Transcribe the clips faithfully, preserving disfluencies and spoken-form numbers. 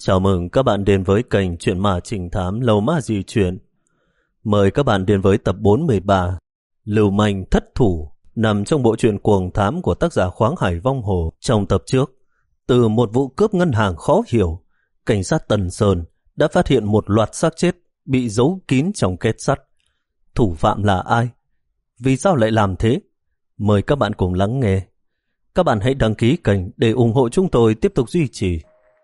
Chào mừng các bạn đến với kênh Chuyện Ma Trinh Thám Lầu Ma Di Chuyển. Mời các bạn đến với tập bốn mươi ba, Lưu Manh Thất Thủ, nằm trong bộ truyện cuồng thám của tác giả Khoáng Hải Vong Hồ. Trong tập trước, từ một vụ cướp ngân hàng khó hiểu, cảnh sát Tần Sơn đã phát hiện một loạt xác chết bị giấu kín trong két sắt. Thủ phạm là ai? Vì sao lại làm thế? Mời các bạn cùng lắng nghe. Các bạn hãy đăng ký kênh để ủng hộ chúng tôi tiếp tục duy trì.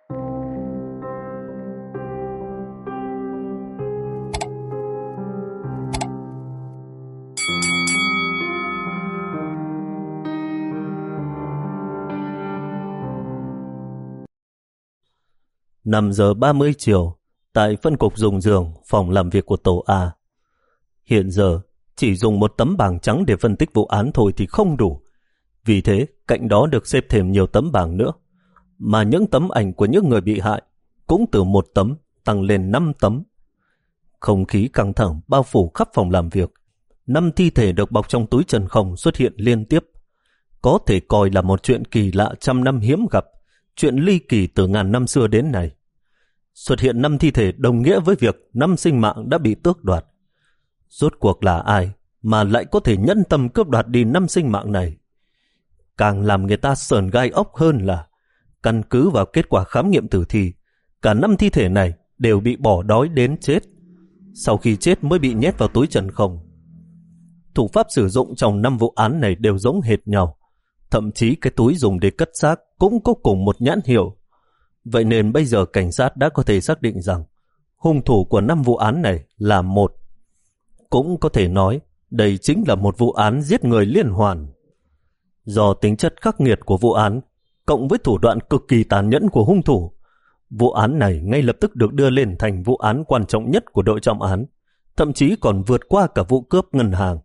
năm giờ ba mươi chiều, tại phân cục dùng giường, phòng làm việc của tổ A. Hiện giờ, chỉ dùng một tấm bảng trắng để phân tích vụ án thôi thì không đủ. Vì thế, cạnh đó được xếp thêm nhiều tấm bảng nữa. Mà những tấm ảnh của những người bị hại cũng từ một tấm tăng lên năm tấm. Không khí căng thẳng bao phủ khắp phòng làm việc. Năm thi thể được bọc trong túi chân không xuất hiện liên tiếp. Có thể coi là một chuyện kỳ lạ trăm năm hiếm gặp, chuyện ly kỳ từ ngàn năm xưa đến nay. Xuất hiện năm thi thể đồng nghĩa với việc năm sinh mạng đã bị tước đoạt. Rốt cuộc là ai mà lại có thể nhẫn tâm cướp đoạt đi năm sinh mạng này? Càng làm người ta sởn gai ốc hơn là, căn cứ vào kết quả khám nghiệm tử thi, cả năm thi thể này đều bị bỏ đói đến chết. Sau khi chết mới bị nhét vào túi trần không. Thủ pháp sử dụng trong năm vụ án này đều giống hệt nhau. Thậm chí cái túi dùng để cất xác cũng có cùng một nhãn hiệu. Vậy nên bây giờ cảnh sát đã có thể xác định rằng hung thủ của năm vụ án này là một. Cũng có thể nói đây chính là một vụ án giết người liên hoàn. Do tính chất khắc nghiệt của vụ án, cộng với thủ đoạn cực kỳ tàn nhẫn của hung thủ, vụ án này ngay lập tức được đưa lên thành vụ án quan trọng nhất của đội trọng án, thậm chí còn vượt qua cả vụ cướp ngân hàng.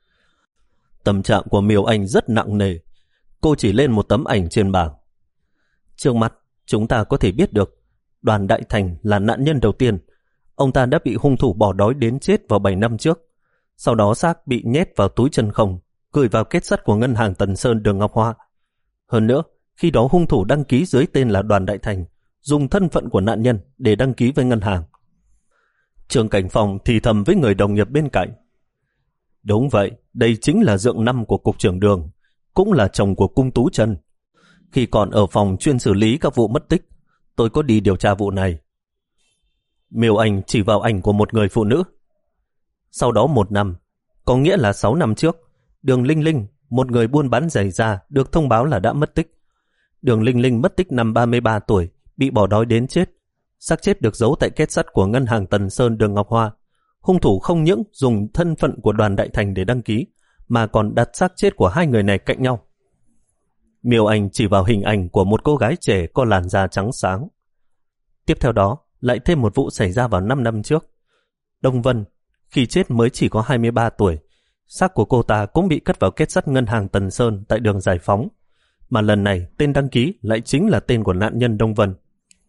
Tâm trạng của Miêu Anh rất nặng nề. Cô chỉ lên một tấm ảnh trên bảng. Trước mắt, chúng ta có thể biết được Đoàn Đại Thành là nạn nhân đầu tiên. Ông ta đã bị hung thủ bỏ đói đến chết vào bảy năm trước. Sau đó xác bị nhét vào túi chân không, gửi vào két sắt của ngân hàng Tần Sơn đường Ngọc Hoa. Hơn nữa, khi đó hung thủ đăng ký dưới tên là Đoàn Đại Thành, dùng thân phận của nạn nhân để đăng ký với ngân hàng. Trương Cảnh Phong thì thầm với người đồng nghiệp bên cạnh. Đúng vậy, đây chính là dượng năm của cục trưởng Đường, cũng là chồng của Cung Tú Trân. Khi còn ở phòng chuyên xử lý các vụ mất tích, tôi có đi điều tra vụ này. Miêu Anh chỉ vào ảnh của một người phụ nữ. Sau đó một năm, có nghĩa là sáu năm trước, Đường Linh Linh, một người buôn bán giày da, được thông báo là đã mất tích. Đường Linh Linh mất tích năm ba mươi ba tuổi, bị bỏ đói đến chết. Xác chết được giấu tại két sắt của ngân hàng Tần Sơn đường Ngọc Hoa. Hung thủ không những dùng thân phận của Đoàn Đại Thành để đăng ký, mà còn đặt xác chết của hai người này cạnh nhau. Miêu Anh chỉ vào hình ảnh của một cô gái trẻ có làn da trắng sáng. Tiếp theo đó, lại thêm một vụ xảy ra vào năm năm trước. Đông Vân, khi chết mới chỉ có hai mươi ba tuổi, xác của cô ta cũng bị cất vào két sắt ngân hàng Tần Sơn tại đường Giải Phóng, mà lần này tên đăng ký lại chính là tên của nạn nhân Đông Vân.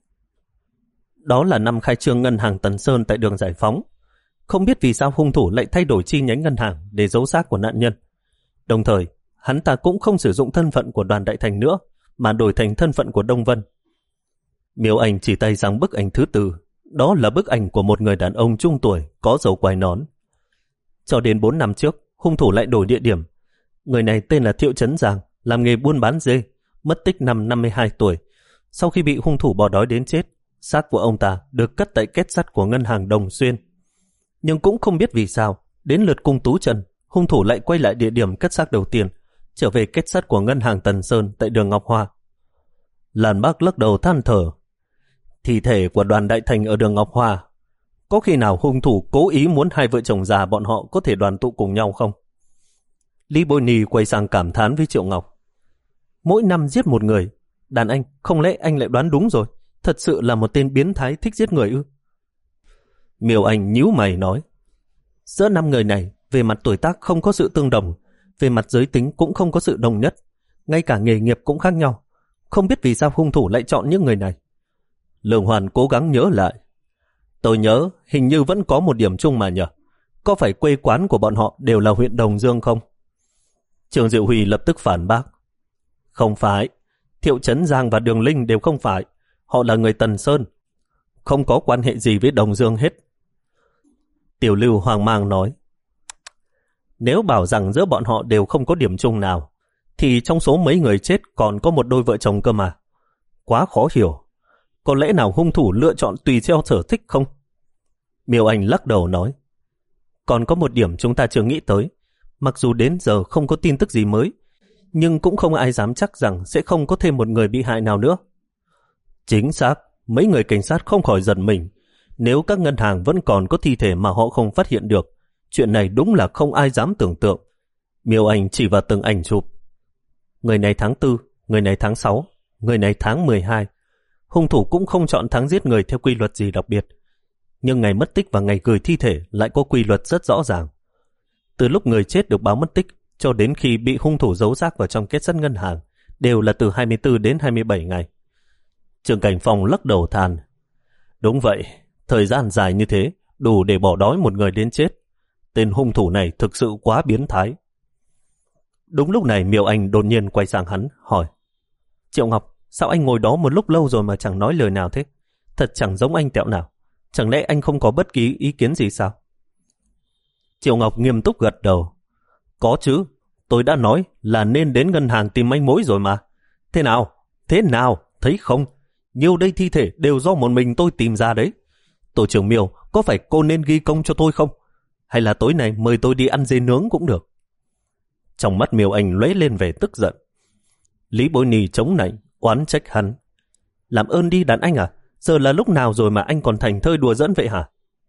Đó là năm khai trương ngân hàng Tần Sơn tại đường Giải Phóng. Không biết vì sao hung thủ lại thay đổi chi nhánh ngân hàng để giấu xác của nạn nhân. Đồng thời, hắn ta cũng không sử dụng thân phận của Đoàn Đại Thành nữa, mà đổi thành thân phận của Đông Vân. Miêu Anh chỉ tay sang bức ảnh thứ tư. Đó là bức ảnh của một người đàn ông trung tuổi, có râu quai nón. Cho đến bốn năm trước, hung thủ lại đổi địa điểm. Người này tên là Thiệu Trấn Giang, làm nghề buôn bán dê, mất tích năm năm mươi hai tuổi. Sau khi bị hung thủ bỏ đói đến chết, xác của ông ta được cất tại két sắt của ngân hàng Đồng Xuyên. Nhưng cũng không biết vì sao, đến lượt Cung Tú Trân, hung thủ lại quay lại địa điểm cất xác đầu tiên, trở về két sắt của ngân hàng Tần Sơn tại đường Ngọc Hoa. Lan Bác lắc đầu than thở. Thi thể của Đoàn Đại Thành ở đường Ngọc Hoa, có khi nào hung thủ cố ý muốn hai vợ chồng già bọn họ có thể đoàn tụ cùng nhau không? Lý Bôi Nì quay sang cảm thán với Triệu Ngọc. Mỗi năm giết một người, đàn anh, không lẽ anh lại đoán đúng rồi, thật sự là một tên biến thái thích giết người ư? Miêu Anh nhíu mày nói. Giữa năm người này, về mặt tuổi tác không có sự tương đồng, về mặt giới tính cũng không có sự đồng nhất, ngay cả nghề nghiệp cũng khác nhau. Không biết vì sao hung thủ lại chọn những người này. Lương Hoàn cố gắng nhớ lại. Tôi nhớ hình như vẫn có một điểm chung mà nhỉ. Có phải quê quán của bọn họ đều là huyện Đồng Dương không? Trường Diệu Huy lập tức phản bác. Không phải. Thiệu Trấn Giang và Đường Linh đều không phải. Họ là người Tần Sơn. không có quan hệ gì với Đồng Dương hết. Tiểu Lưu hoang mang nói, nếu bảo rằng giữa bọn họ đều không có điểm chung nào, thì trong số mấy người chết còn có một đôi vợ chồng cơ mà. Quá khó hiểu. Có lẽ nào hung thủ lựa chọn tùy theo sở thích không? Miêu Anh lắc đầu nói, còn có một điểm chúng ta chưa nghĩ tới. Mặc dù đến giờ không có tin tức gì mới, nhưng cũng không ai dám chắc rằng sẽ không có thêm một người bị hại nào nữa. Chính xác, mấy người cảnh sát không khỏi giận mình. Nếu các ngân hàng vẫn còn có thi thể mà họ không phát hiện được, chuyện này đúng là không ai dám tưởng tượng. Miêu Anh chỉ vào từng ảnh chụp. Người này tháng tư, người này tháng sáu, người này tháng mười hai. Hung thủ cũng không chọn tháng giết người theo quy luật gì đặc biệt. Nhưng ngày mất tích và ngày gửi thi thể lại có quy luật rất rõ ràng. Từ lúc người chết được báo mất tích cho đến khi bị hung thủ giấu xác vào trong kết sắt ngân hàng đều là từ hai mươi tư đến hai mươi bảy ngày. Trưởng Cảnh Phong lắc đầu than, đúng vậy, thời gian dài như thế đủ để bỏ đói một người đến chết. Tên hung thủ này thực sự quá biến thái. Đúng lúc này Miêu Anh đột nhiên quay sang hắn, hỏi, Triệu Ngọc, sao anh ngồi đó một lúc lâu rồi mà chẳng nói lời nào thế? Thật chẳng giống anh tẹo nào. Chẳng lẽ anh không có bất kỳ ý kiến gì sao? Triệu Ngọc nghiêm túc gật đầu. Có chứ, tôi đã nói là nên đến ngân hàng tìm manh mối rồi mà. Thế nào? Thế nào? Thấy không? Nhiều đây thi thể đều do một mình tôi tìm ra đấy. Tổ trưởng Miêu, có phải cô nên ghi công cho tôi không? Hay là tối nay mời tôi đi ăn dê nướng cũng được? Trong mắt Miêu Anh lóe lên vẻ tức giận. Lý Bối Nì chống nạnh, oán trách hắn. Làm ơn đi đàn anh à? Giờ là lúc nào rồi mà anh còn thành thơi đùa giỡn vậy hả?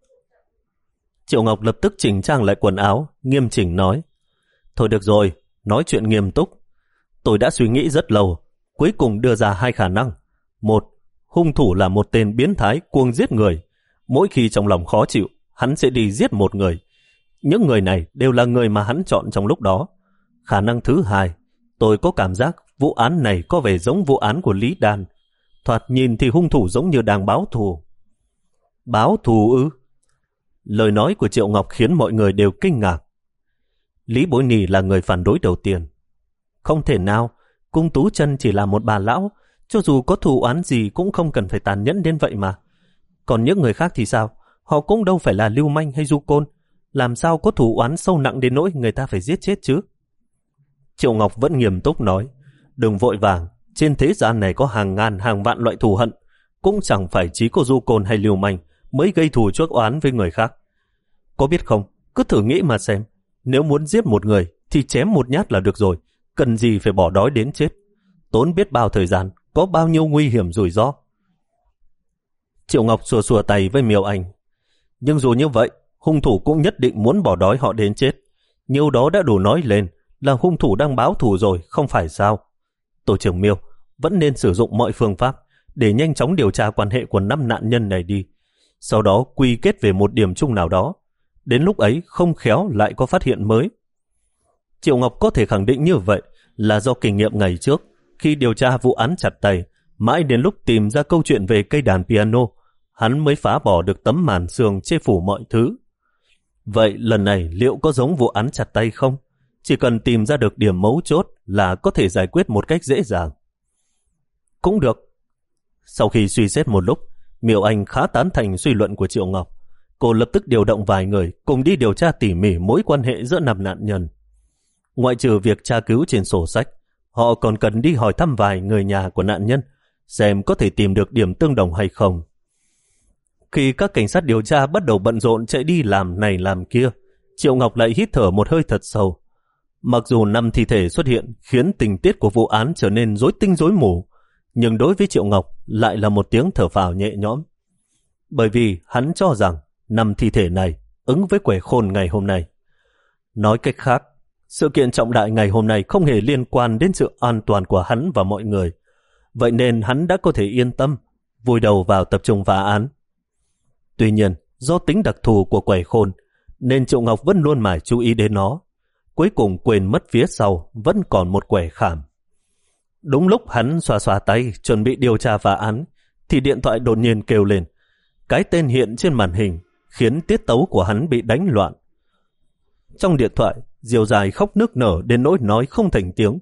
Triệu Ngọc lập tức chỉnh trang lại quần áo, nghiêm chỉnh nói. Thôi được rồi, nói chuyện nghiêm túc. Tôi đã suy nghĩ rất lâu, cuối cùng đưa ra hai khả năng. Một, hung thủ là một tên biến thái cuồng giết người. Mỗi khi trong lòng khó chịu, hắn sẽ đi giết một người. Những người này đều là người mà hắn chọn trong lúc đó. Khả năng thứ hai, tôi có cảm giác vụ án này có vẻ giống vụ án của Lý Đan. Thoạt nhìn thì hung thủ giống như đang báo thù. Báo thù ư? Lời nói của Triệu Ngọc khiến mọi người đều kinh ngạc. Lý Bối Nì là người phản đối đầu tiên. Không thể nào, Cung Tú Chân chỉ là một bà lão, cho dù có thù oán gì cũng không cần phải tàn nhẫn đến vậy mà. Còn những người khác thì sao? Họ cũng đâu phải là lưu manh hay du côn. Làm sao có thù oán sâu nặng đến nỗi người ta phải giết chết chứ? Triệu Ngọc vẫn nghiêm túc nói, đừng vội vàng, trên thế gian này có hàng ngàn hàng vạn loại thù hận, cũng chẳng phải chỉ có du côn hay lưu manh mới gây thù chuốc oán với người khác. Có biết không, cứ thử nghĩ mà xem, nếu muốn giết một người thì chém một nhát là được rồi, cần gì phải bỏ đói đến chết, tốn biết bao thời gian, có bao nhiêu nguy hiểm rủi ro. Triệu Ngọc xua xua tay với Miêu Anh. Nhưng dù như vậy, hung thủ cũng nhất định muốn bỏ đói họ đến chết. Nhiều đó đã đủ nói lên là hung thủ đang báo thù rồi, không phải sao? Tổ trưởng Miêu vẫn nên sử dụng mọi phương pháp để nhanh chóng điều tra quan hệ của năm nạn nhân này đi. Sau đó quy kết về một điểm chung nào đó. Đến lúc ấy không khéo lại có phát hiện mới. Triệu Ngọc có thể khẳng định như vậy là do kinh nghiệm ngày trước, khi điều tra vụ án chặt tay, mãi đến lúc tìm ra câu chuyện về cây đàn piano, hắn mới phá bỏ được tấm màn sương che phủ mọi thứ. Vậy lần này liệu có giống vụ án chặt tay không? Chỉ cần tìm ra được điểm mấu chốt là có thể giải quyết một cách dễ dàng. Cũng được. Sau khi suy xét một lúc, Miêu Anh khá tán thành suy luận của Triệu Ngọc. Cô lập tức điều động vài người cùng đi điều tra tỉ mỉ mối quan hệ giữa năm nạn nhân. Ngoại trừ việc tra cứu trên sổ sách, họ còn cần đi hỏi thăm vài người nhà của nạn nhân, xem có thể tìm được điểm tương đồng hay không. Khi các cảnh sát điều tra bắt đầu bận rộn chạy đi làm này làm kia, Triệu Ngọc lại hít thở một hơi thật sâu. Mặc dù năm thi thể xuất hiện khiến tình tiết của vụ án trở nên rối tinh rối mù, nhưng đối với Triệu Ngọc lại là một tiếng thở phào nhẹ nhõm. Bởi vì hắn cho rằng năm thi thể này ứng với quẻ khôn ngày hôm nay. Nói cách khác, sự kiện trọng đại ngày hôm nay không hề liên quan đến sự an toàn của hắn và mọi người. Vậy nên hắn đã có thể yên tâm, vùi đầu vào tập trung phá án. Tuy nhiên, do tính đặc thù của quẻ khôn, nên Triệu Ngọc vẫn luôn mải chú ý đến nó. Cuối cùng quên mất phía sau vẫn còn một quẻ khảm. Đúng lúc hắn xoa xoa tay chuẩn bị điều tra phá án, thì điện thoại đột nhiên kêu lên. Cái tên hiện trên màn hình khiến tiết tấu của hắn bị đánh loạn. Trong điện thoại, Diều Dài khóc nức nở đến nỗi nói không thành tiếng.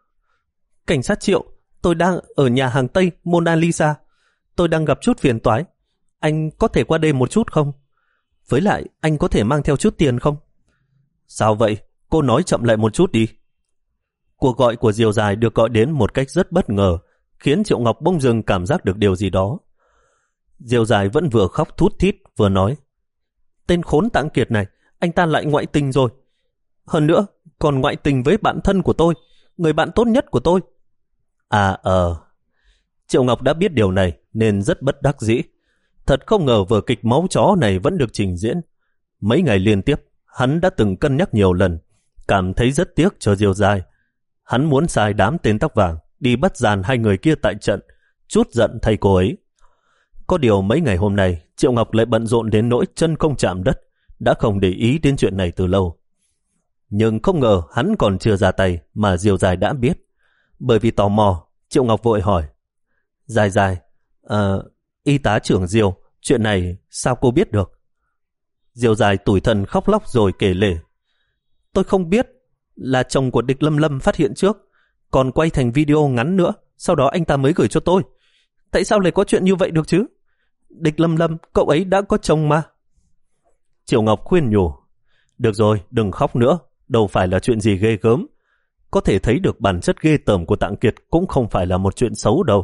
Cảnh sát Triệu, tôi đang ở nhà hàng Tây Mona Lisa. Tôi đang gặp chút phiền toái. anh có thể qua đây một chút không? Với lại, anh có thể mang theo chút tiền không? Sao vậy? Cô nói chậm lại một chút đi. Cuộc gọi của Diều Dài được gọi đến một cách rất bất ngờ, khiến Triệu Ngọc bỗng dưng cảm giác được điều gì đó. Diều Dài vẫn vừa khóc thút thít vừa nói, tên khốn Tạng Kiệt này, anh ta lại ngoại tình rồi. Hơn nữa, còn ngoại tình với bạn thân của tôi, người bạn tốt nhất của tôi. À ờ. Triệu Ngọc đã biết điều này nên rất bất đắc dĩ. Thật không ngờ vở kịch máu chó này vẫn được trình diễn. Mấy ngày liên tiếp, hắn đã từng cân nhắc nhiều lần, cảm thấy rất tiếc cho Diều Dài. Hắn muốn sai đám tên tóc vàng đi bắt dàn hai người kia tại trận, chút giận thay cô ấy. Có điều mấy ngày hôm nay, Triệu Ngọc lại bận rộn đến nỗi chân không chạm đất, đã không để ý đến chuyện này từ lâu. Nhưng không ngờ hắn còn chưa ra tay mà Diều Dài đã biết. Bởi vì tò mò, Triệu Ngọc vội hỏi, Dài Dài, uh, y tá trưởng Diều, chuyện này sao cô biết được? Diều Dài tủi thân khóc lóc rồi kể lể. Tôi không biết, là chồng của Địch Lâm Lâm phát hiện trước, còn quay thành video ngắn nữa, sau đó anh ta mới gửi cho tôi. Tại sao lại có chuyện như vậy được chứ? Địch Lâm Lâm, cậu ấy đã có chồng mà. Triệu Ngọc khuyên nhủ, được rồi, đừng khóc nữa, đâu phải là chuyện gì ghê gớm. Có thể thấy được bản chất ghê tởm của Tạng Kiệt cũng không phải là một chuyện xấu đâu.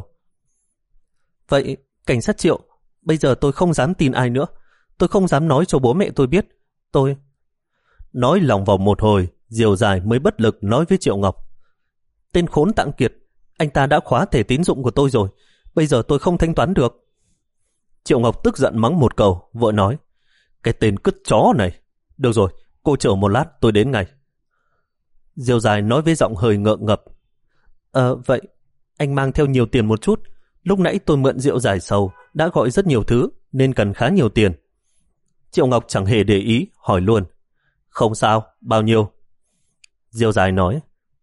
Vậy, cảnh sát Triệu, bây giờ tôi không dám tin ai nữa. Tôi không dám nói cho bố mẹ tôi biết. Tôi... Nói lòng vòng một hồi, Diều Dài mới bất lực nói với Triệu Ngọc. Tên khốn Tạng Kiệt, anh ta đã khóa thẻ tín dụng của tôi rồi. Bây giờ tôi không thanh toán được. Triệu Ngọc tức giận mắng một câu, vợ nói, cái tên cứt chó này. Được rồi, cô chờ một lát tôi đến ngay. Diều Dài nói với giọng hơi ngượng ngập. Ờ, vậy, anh mang theo nhiều tiền một chút. Lúc nãy tôi mượn rượu giải sầu, đã gọi rất nhiều thứ, nên cần khá nhiều tiền. Triệu Ngọc chẳng hề để ý, hỏi luôn. Không sao, bao nhiêu? Diều Dài nói.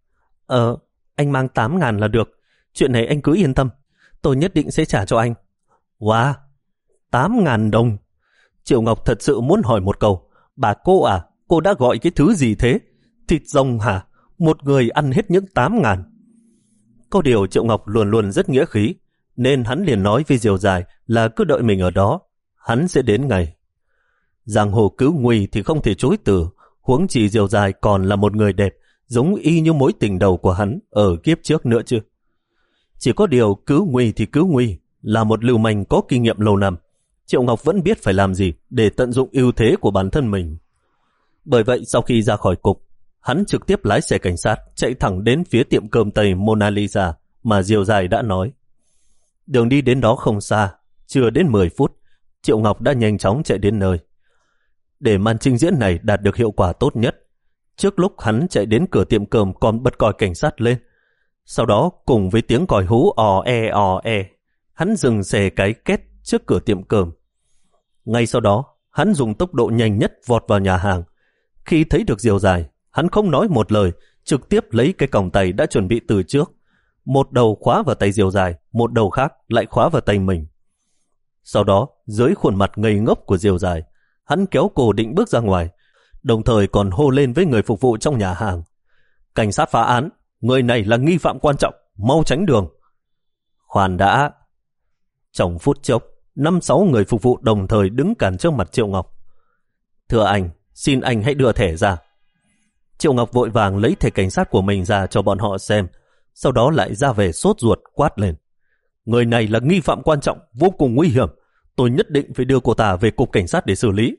Ờ, anh mang tám ngàn là được. Chuyện này anh cứ yên tâm. Tôi nhất định sẽ trả cho anh. Wow, tám ngàn đồng. Triệu Ngọc thật sự muốn hỏi một câu. Bà cô à, cô đã gọi cái thứ gì thế? Thịt rồng hả? Một người ăn hết những tám ngàn. Có điều Triệu Ngọc luôn luôn rất nghĩa khí, nên hắn liền nói với Diều Dài là cứ đợi mình ở đó, hắn sẽ đến ngày. Giang hồ cứu nguy thì không thể chối từ, huống chỉ Diều Dài còn là một người đẹp, giống y như mối tình đầu của hắn ở kiếp trước nữa chứ. Chỉ có điều cứu nguy thì cứu nguy, là một lưu manh có kinh nghiệm lâu năm, Triệu Ngọc vẫn biết phải làm gì để tận dụng ưu thế của bản thân mình. Bởi vậy sau khi ra khỏi cục, hắn trực tiếp lái xe cảnh sát chạy thẳng đến phía tiệm cơm Tây Mona Lisa mà Diều Dài đã nói. Đường đi đến đó không xa, chưa đến mười phút, Triệu Ngọc đã nhanh chóng chạy đến nơi. Để màn trình diễn này đạt được hiệu quả tốt nhất, trước lúc hắn chạy đến cửa tiệm cơm còn bật còi cảnh sát lên. Sau đó cùng với tiếng còi hú ò e ò e, hắn dừng xe cái két trước cửa tiệm cơm. Ngay sau đó, hắn dùng tốc độ nhanh nhất vọt vào nhà hàng. Khi thấy được Diều Dài, hắn không nói một lời, trực tiếp lấy cái còng tay đã chuẩn bị từ trước. Một đầu khóa vào tay Diều Dài, một đầu khác lại khóa vào tay mình. Sau đó, dưới khuôn mặt ngây ngốc của Diều Dài, hắn kéo cô định bước ra ngoài, đồng thời còn hô lên với người phục vụ trong nhà hàng. Cảnh sát phá án, người này là nghi phạm quan trọng, mau tránh đường. Khoan đã. Trong phút chốc, năm sáu người phục vụ đồng thời đứng cản trước mặt Triệu Ngọc. Thưa anh, xin anh hãy đưa thẻ ra. Triệu Ngọc vội vàng lấy thẻ cảnh sát của mình ra cho bọn họ xem, sau đó lại ra về sốt ruột quát lên. Người này là nghi phạm quan trọng, vô cùng nguy hiểm. Tôi nhất định phải đưa cô ta về cục cảnh sát để xử lý.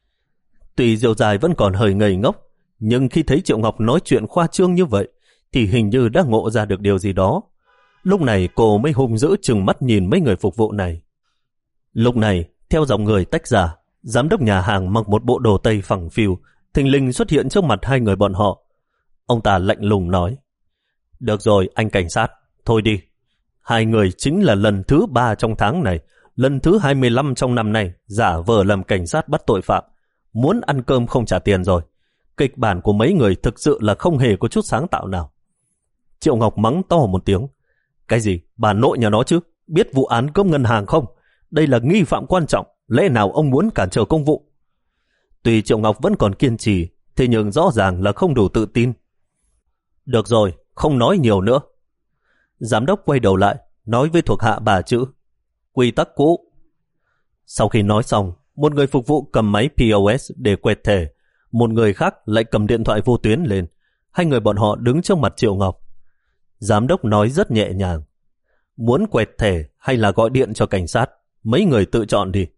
Tuy Diều Dài vẫn còn hơi ngây ngốc, nhưng khi thấy Triệu Ngọc nói chuyện khoa trương như vậy, thì hình như đã ngộ ra được điều gì đó. Lúc này cô mới hung dữ trừng mắt nhìn mấy người phục vụ này. Lúc này, theo dòng người tách ra, giám đốc nhà hàng mặc một bộ đồ tây phẳng phiu, thình lình xuất hiện trước mặt hai người bọn họ. Ông ta lạnh lùng nói. Được rồi, anh cảnh sát, thôi đi. Hai người chính là lần thứ ba trong tháng này, lần thứ hai mươi lăm trong năm nay giả vờ làm cảnh sát bắt tội phạm. Muốn ăn cơm không trả tiền rồi. Kịch bản của mấy người thực sự là không hề có chút sáng tạo nào. Triệu Ngọc mắng to một tiếng. Cái gì? Bà nội nhà nó chứ? Biết vụ án cướp ngân hàng không? Đây là nghi phạm quan trọng. Lẽ nào ông muốn cản trở công vụ? Tuy Triệu Ngọc vẫn còn kiên trì, thế nhưng rõ ràng là không đủ tự tin. Được rồi, không nói nhiều nữa. Giám đốc quay đầu lại, nói với thuộc hạ bà chữ. Quy tắc cũ. Sau khi nói xong, một người phục vụ cầm máy pê ô ét để quẹt thẻ, một người khác lại cầm điện thoại vô tuyến lên. Hai người bọn họ đứng trước mặt Triệu Ngọc. Giám đốc nói rất nhẹ nhàng. Muốn quẹt thẻ hay là gọi điện cho cảnh sát, mấy người tự chọn đi.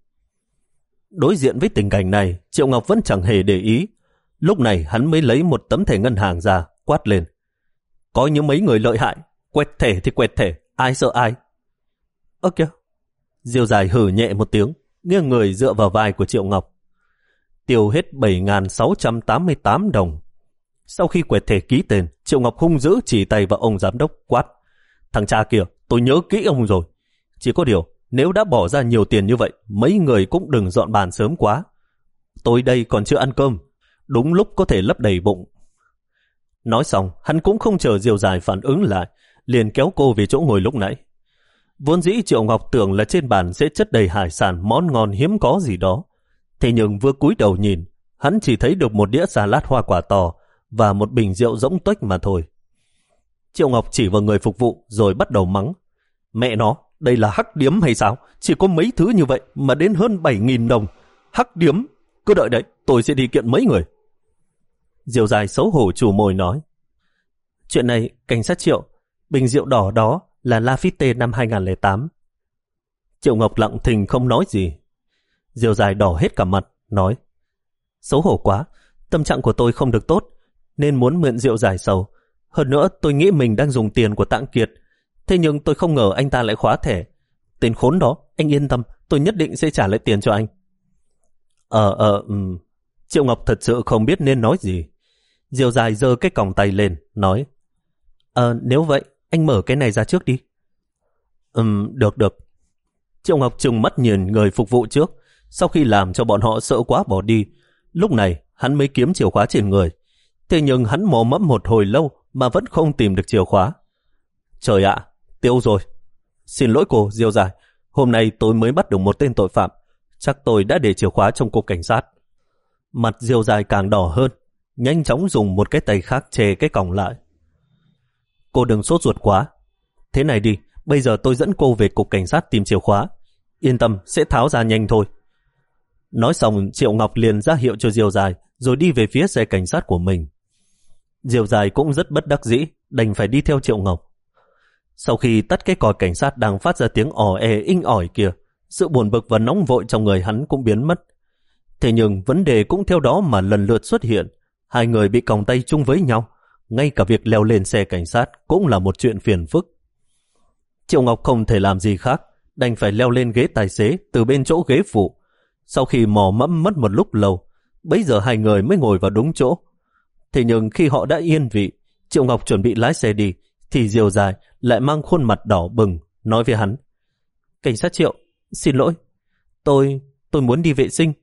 Đối diện với tình cảnh này, Triệu Ngọc vẫn chẳng hề để ý. Lúc này hắn mới lấy một tấm thẻ ngân hàng ra, quát lên. Có những mấy người lợi hại, quẹt thẻ thì quẹt thẻ, ai sợ ai. Ơ kìa. Diêu Dài hừ nhẹ một tiếng, nghiêng người dựa vào vai của Triệu Ngọc. Tiêu hết bảy nghìn sáu trăm tám mươi tám đồng. Sau khi quẹt thẻ ký tên, Triệu Ngọc hung dữ chỉ tay vào ông giám đốc, quát. Thằng cha kia, tôi nhớ kỹ ông rồi. Chỉ có điều, nếu đã bỏ ra nhiều tiền như vậy, mấy người cũng đừng dọn bàn sớm quá. Tôi đây còn chưa ăn cơm, đúng lúc có thể lấp đầy bụng. Nói xong, hắn cũng không chờ Diêu Dài phản ứng lại, liền kéo cô về chỗ ngồi lúc nãy. Vốn dĩ Triệu Ngọc tưởng là trên bàn sẽ chất đầy hải sản món ngon hiếm có gì đó. Thế nhưng vừa cúi đầu nhìn, hắn chỉ thấy được một đĩa salad hoa quả to và một bình rượu rỗng tuếch mà thôi. Triệu Ngọc chỉ vào người phục vụ rồi bắt đầu mắng. Mẹ nó, đây là hắc điếm hay sao? Chỉ có mấy thứ như vậy mà đến hơn bảy nghìn đồng. Hắc điếm, cứ đợi đấy, tôi sẽ đi kiện mấy người. Diêu Dài xấu hổ chủ môi nói. Chuyện này, cảnh sát Triệu, bình rượu đỏ đó là Lafite năm hai nghìn không trăm lẻ tám. Triệu Ngọc lặng thinh không nói gì. Diêu Dài đỏ hết cả mặt, nói. Xấu hổ quá, tâm trạng của tôi không được tốt, nên muốn mượn rượu giải sầu. Hơn nữa tôi nghĩ mình đang dùng tiền của Tạng Kiệt, thế nhưng tôi không ngờ anh ta lại khóa thẻ. Tên khốn đó, anh yên tâm, tôi nhất định sẽ trả lại tiền cho anh. Ờ, ờ, ừm. Triệu Ngọc thật sự không biết nên nói gì. Diêu Dài giơ cái còng tay lên, nói. Ờ, nếu vậy, anh mở cái này ra trước đi. Ừm, được được. Triệu Ngọc trừng mắt nhìn người phục vụ trước, sau khi làm cho bọn họ sợ quá bỏ đi. Lúc này, hắn mới kiếm chìa khóa trên người. Thế nhưng hắn mò mẫm một hồi lâu mà vẫn không tìm được chìa khóa. Trời ạ, tiêu rồi. Xin lỗi cô, Diêu Dài. Hôm nay tôi mới bắt được một tên tội phạm. Chắc tôi đã để chìa khóa trong cục cảnh sát. Mặt Diêu Dài càng đỏ hơn, nhanh chóng dùng một cái tay khác che cái còng lại. Cô đừng sốt ruột quá. Thế này đi, bây giờ tôi dẫn cô về cục cảnh sát tìm chìa khóa. Yên tâm, sẽ tháo ra nhanh thôi. Nói xong, Triệu Ngọc liền ra hiệu cho Diêu Dài, rồi đi về phía xe cảnh sát của mình. Diêu Dài cũng rất bất đắc dĩ, đành phải đi theo Triệu Ngọc. Sau khi tắt cái còi cảnh sát đang phát ra tiếng ò e inh ỏi kia, sự buồn bực và nóng vội trong người hắn cũng biến mất. Thế nhưng vấn đề cũng theo đó mà lần lượt xuất hiện. Hai người bị còng tay chung với nhau, ngay cả việc leo lên xe cảnh sát cũng là một chuyện phiền phức. Triệu Ngọc không thể làm gì khác, đành phải leo lên ghế tài xế từ bên chỗ ghế phụ. Sau khi mò mẫm mất một lúc lâu, bấy giờ hai người mới ngồi vào đúng chỗ. Thế nhưng khi họ đã yên vị, Triệu Ngọc chuẩn bị lái xe đi, thì Diêu Dài lại mang khuôn mặt đỏ bừng, nói với hắn. Cảnh sát Triệu, xin lỗi, tôi, tôi muốn đi vệ sinh.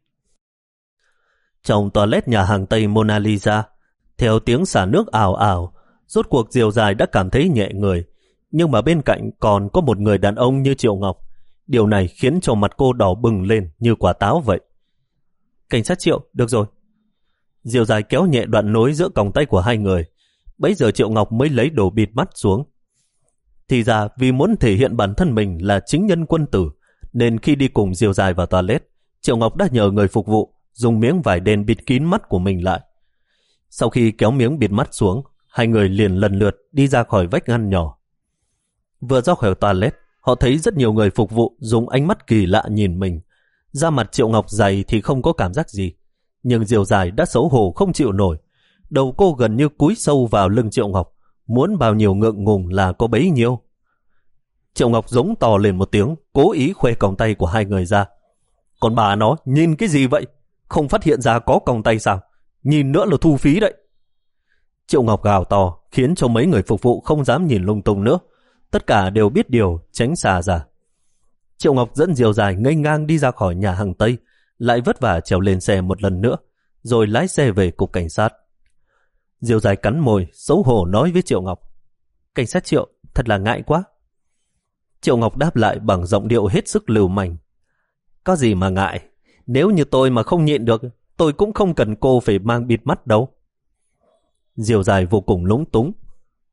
Trong toilet nhà hàng Tây Mona Lisa, theo tiếng xả nước ào ào, rốt cuộc Diêu Dài đã cảm thấy nhẹ người. Nhưng mà bên cạnh còn có một người đàn ông như Triệu Ngọc. Điều này khiến cho mặt cô đỏ bừng lên như quả táo vậy. Cảnh sát Triệu, được rồi. Diêu Dài kéo nhẹ đoạn nối giữa còng tay của hai người. Bấy giờ Triệu Ngọc mới lấy đồ bịt mắt xuống. Thì ra vì muốn thể hiện bản thân mình là chính nhân quân tử, nên khi đi cùng Diêu Dài vào toilet, Triệu Ngọc đã nhờ người phục vụ dùng miếng vải đen bịt kín mắt của mình lại. Sau khi kéo miếng bịt mắt xuống, hai người liền lần lượt đi ra khỏi vách ngăn nhỏ. Vừa ra khỏi toilet, họ thấy rất nhiều người phục vụ dùng ánh mắt kỳ lạ nhìn mình. Da mặt Triệu Ngọc dày thì không có cảm giác gì, nhưng Diêu Dài đã xấu hổ không chịu nổi. Đầu cô gần như cúi sâu vào lưng Triệu Ngọc, muốn bao nhiêu ngượng ngùng là có bấy nhiêu. Triệu Ngọc giống to lên một tiếng, cố ý khoe còng tay của hai người ra. Còn bà nó, nhìn cái gì vậy? Không phát hiện ra có còng tay sao? Nhìn nữa là thu phí đấy. Triệu Ngọc gào to, khiến cho mấy người phục vụ không dám nhìn lung tung nữa. Tất cả đều biết điều, tránh xa ra. Triệu Ngọc dẫn Diêu Dài nghênh ngang đi ra khỏi nhà hàng Tây, lại vất vả trèo lên xe một lần nữa, rồi lái xe về cục cảnh sát. Diêu Dài cắn môi, xấu hổ nói với Triệu Ngọc. Cảnh sát Triệu, thật là ngại quá. Triệu Ngọc đáp lại bằng giọng điệu hết sức lưu manh. Có gì mà ngại, nếu như tôi mà không nhịn được, tôi cũng không cần cô phải mang bịt mắt đâu. Diêu Dài vô cùng lúng túng.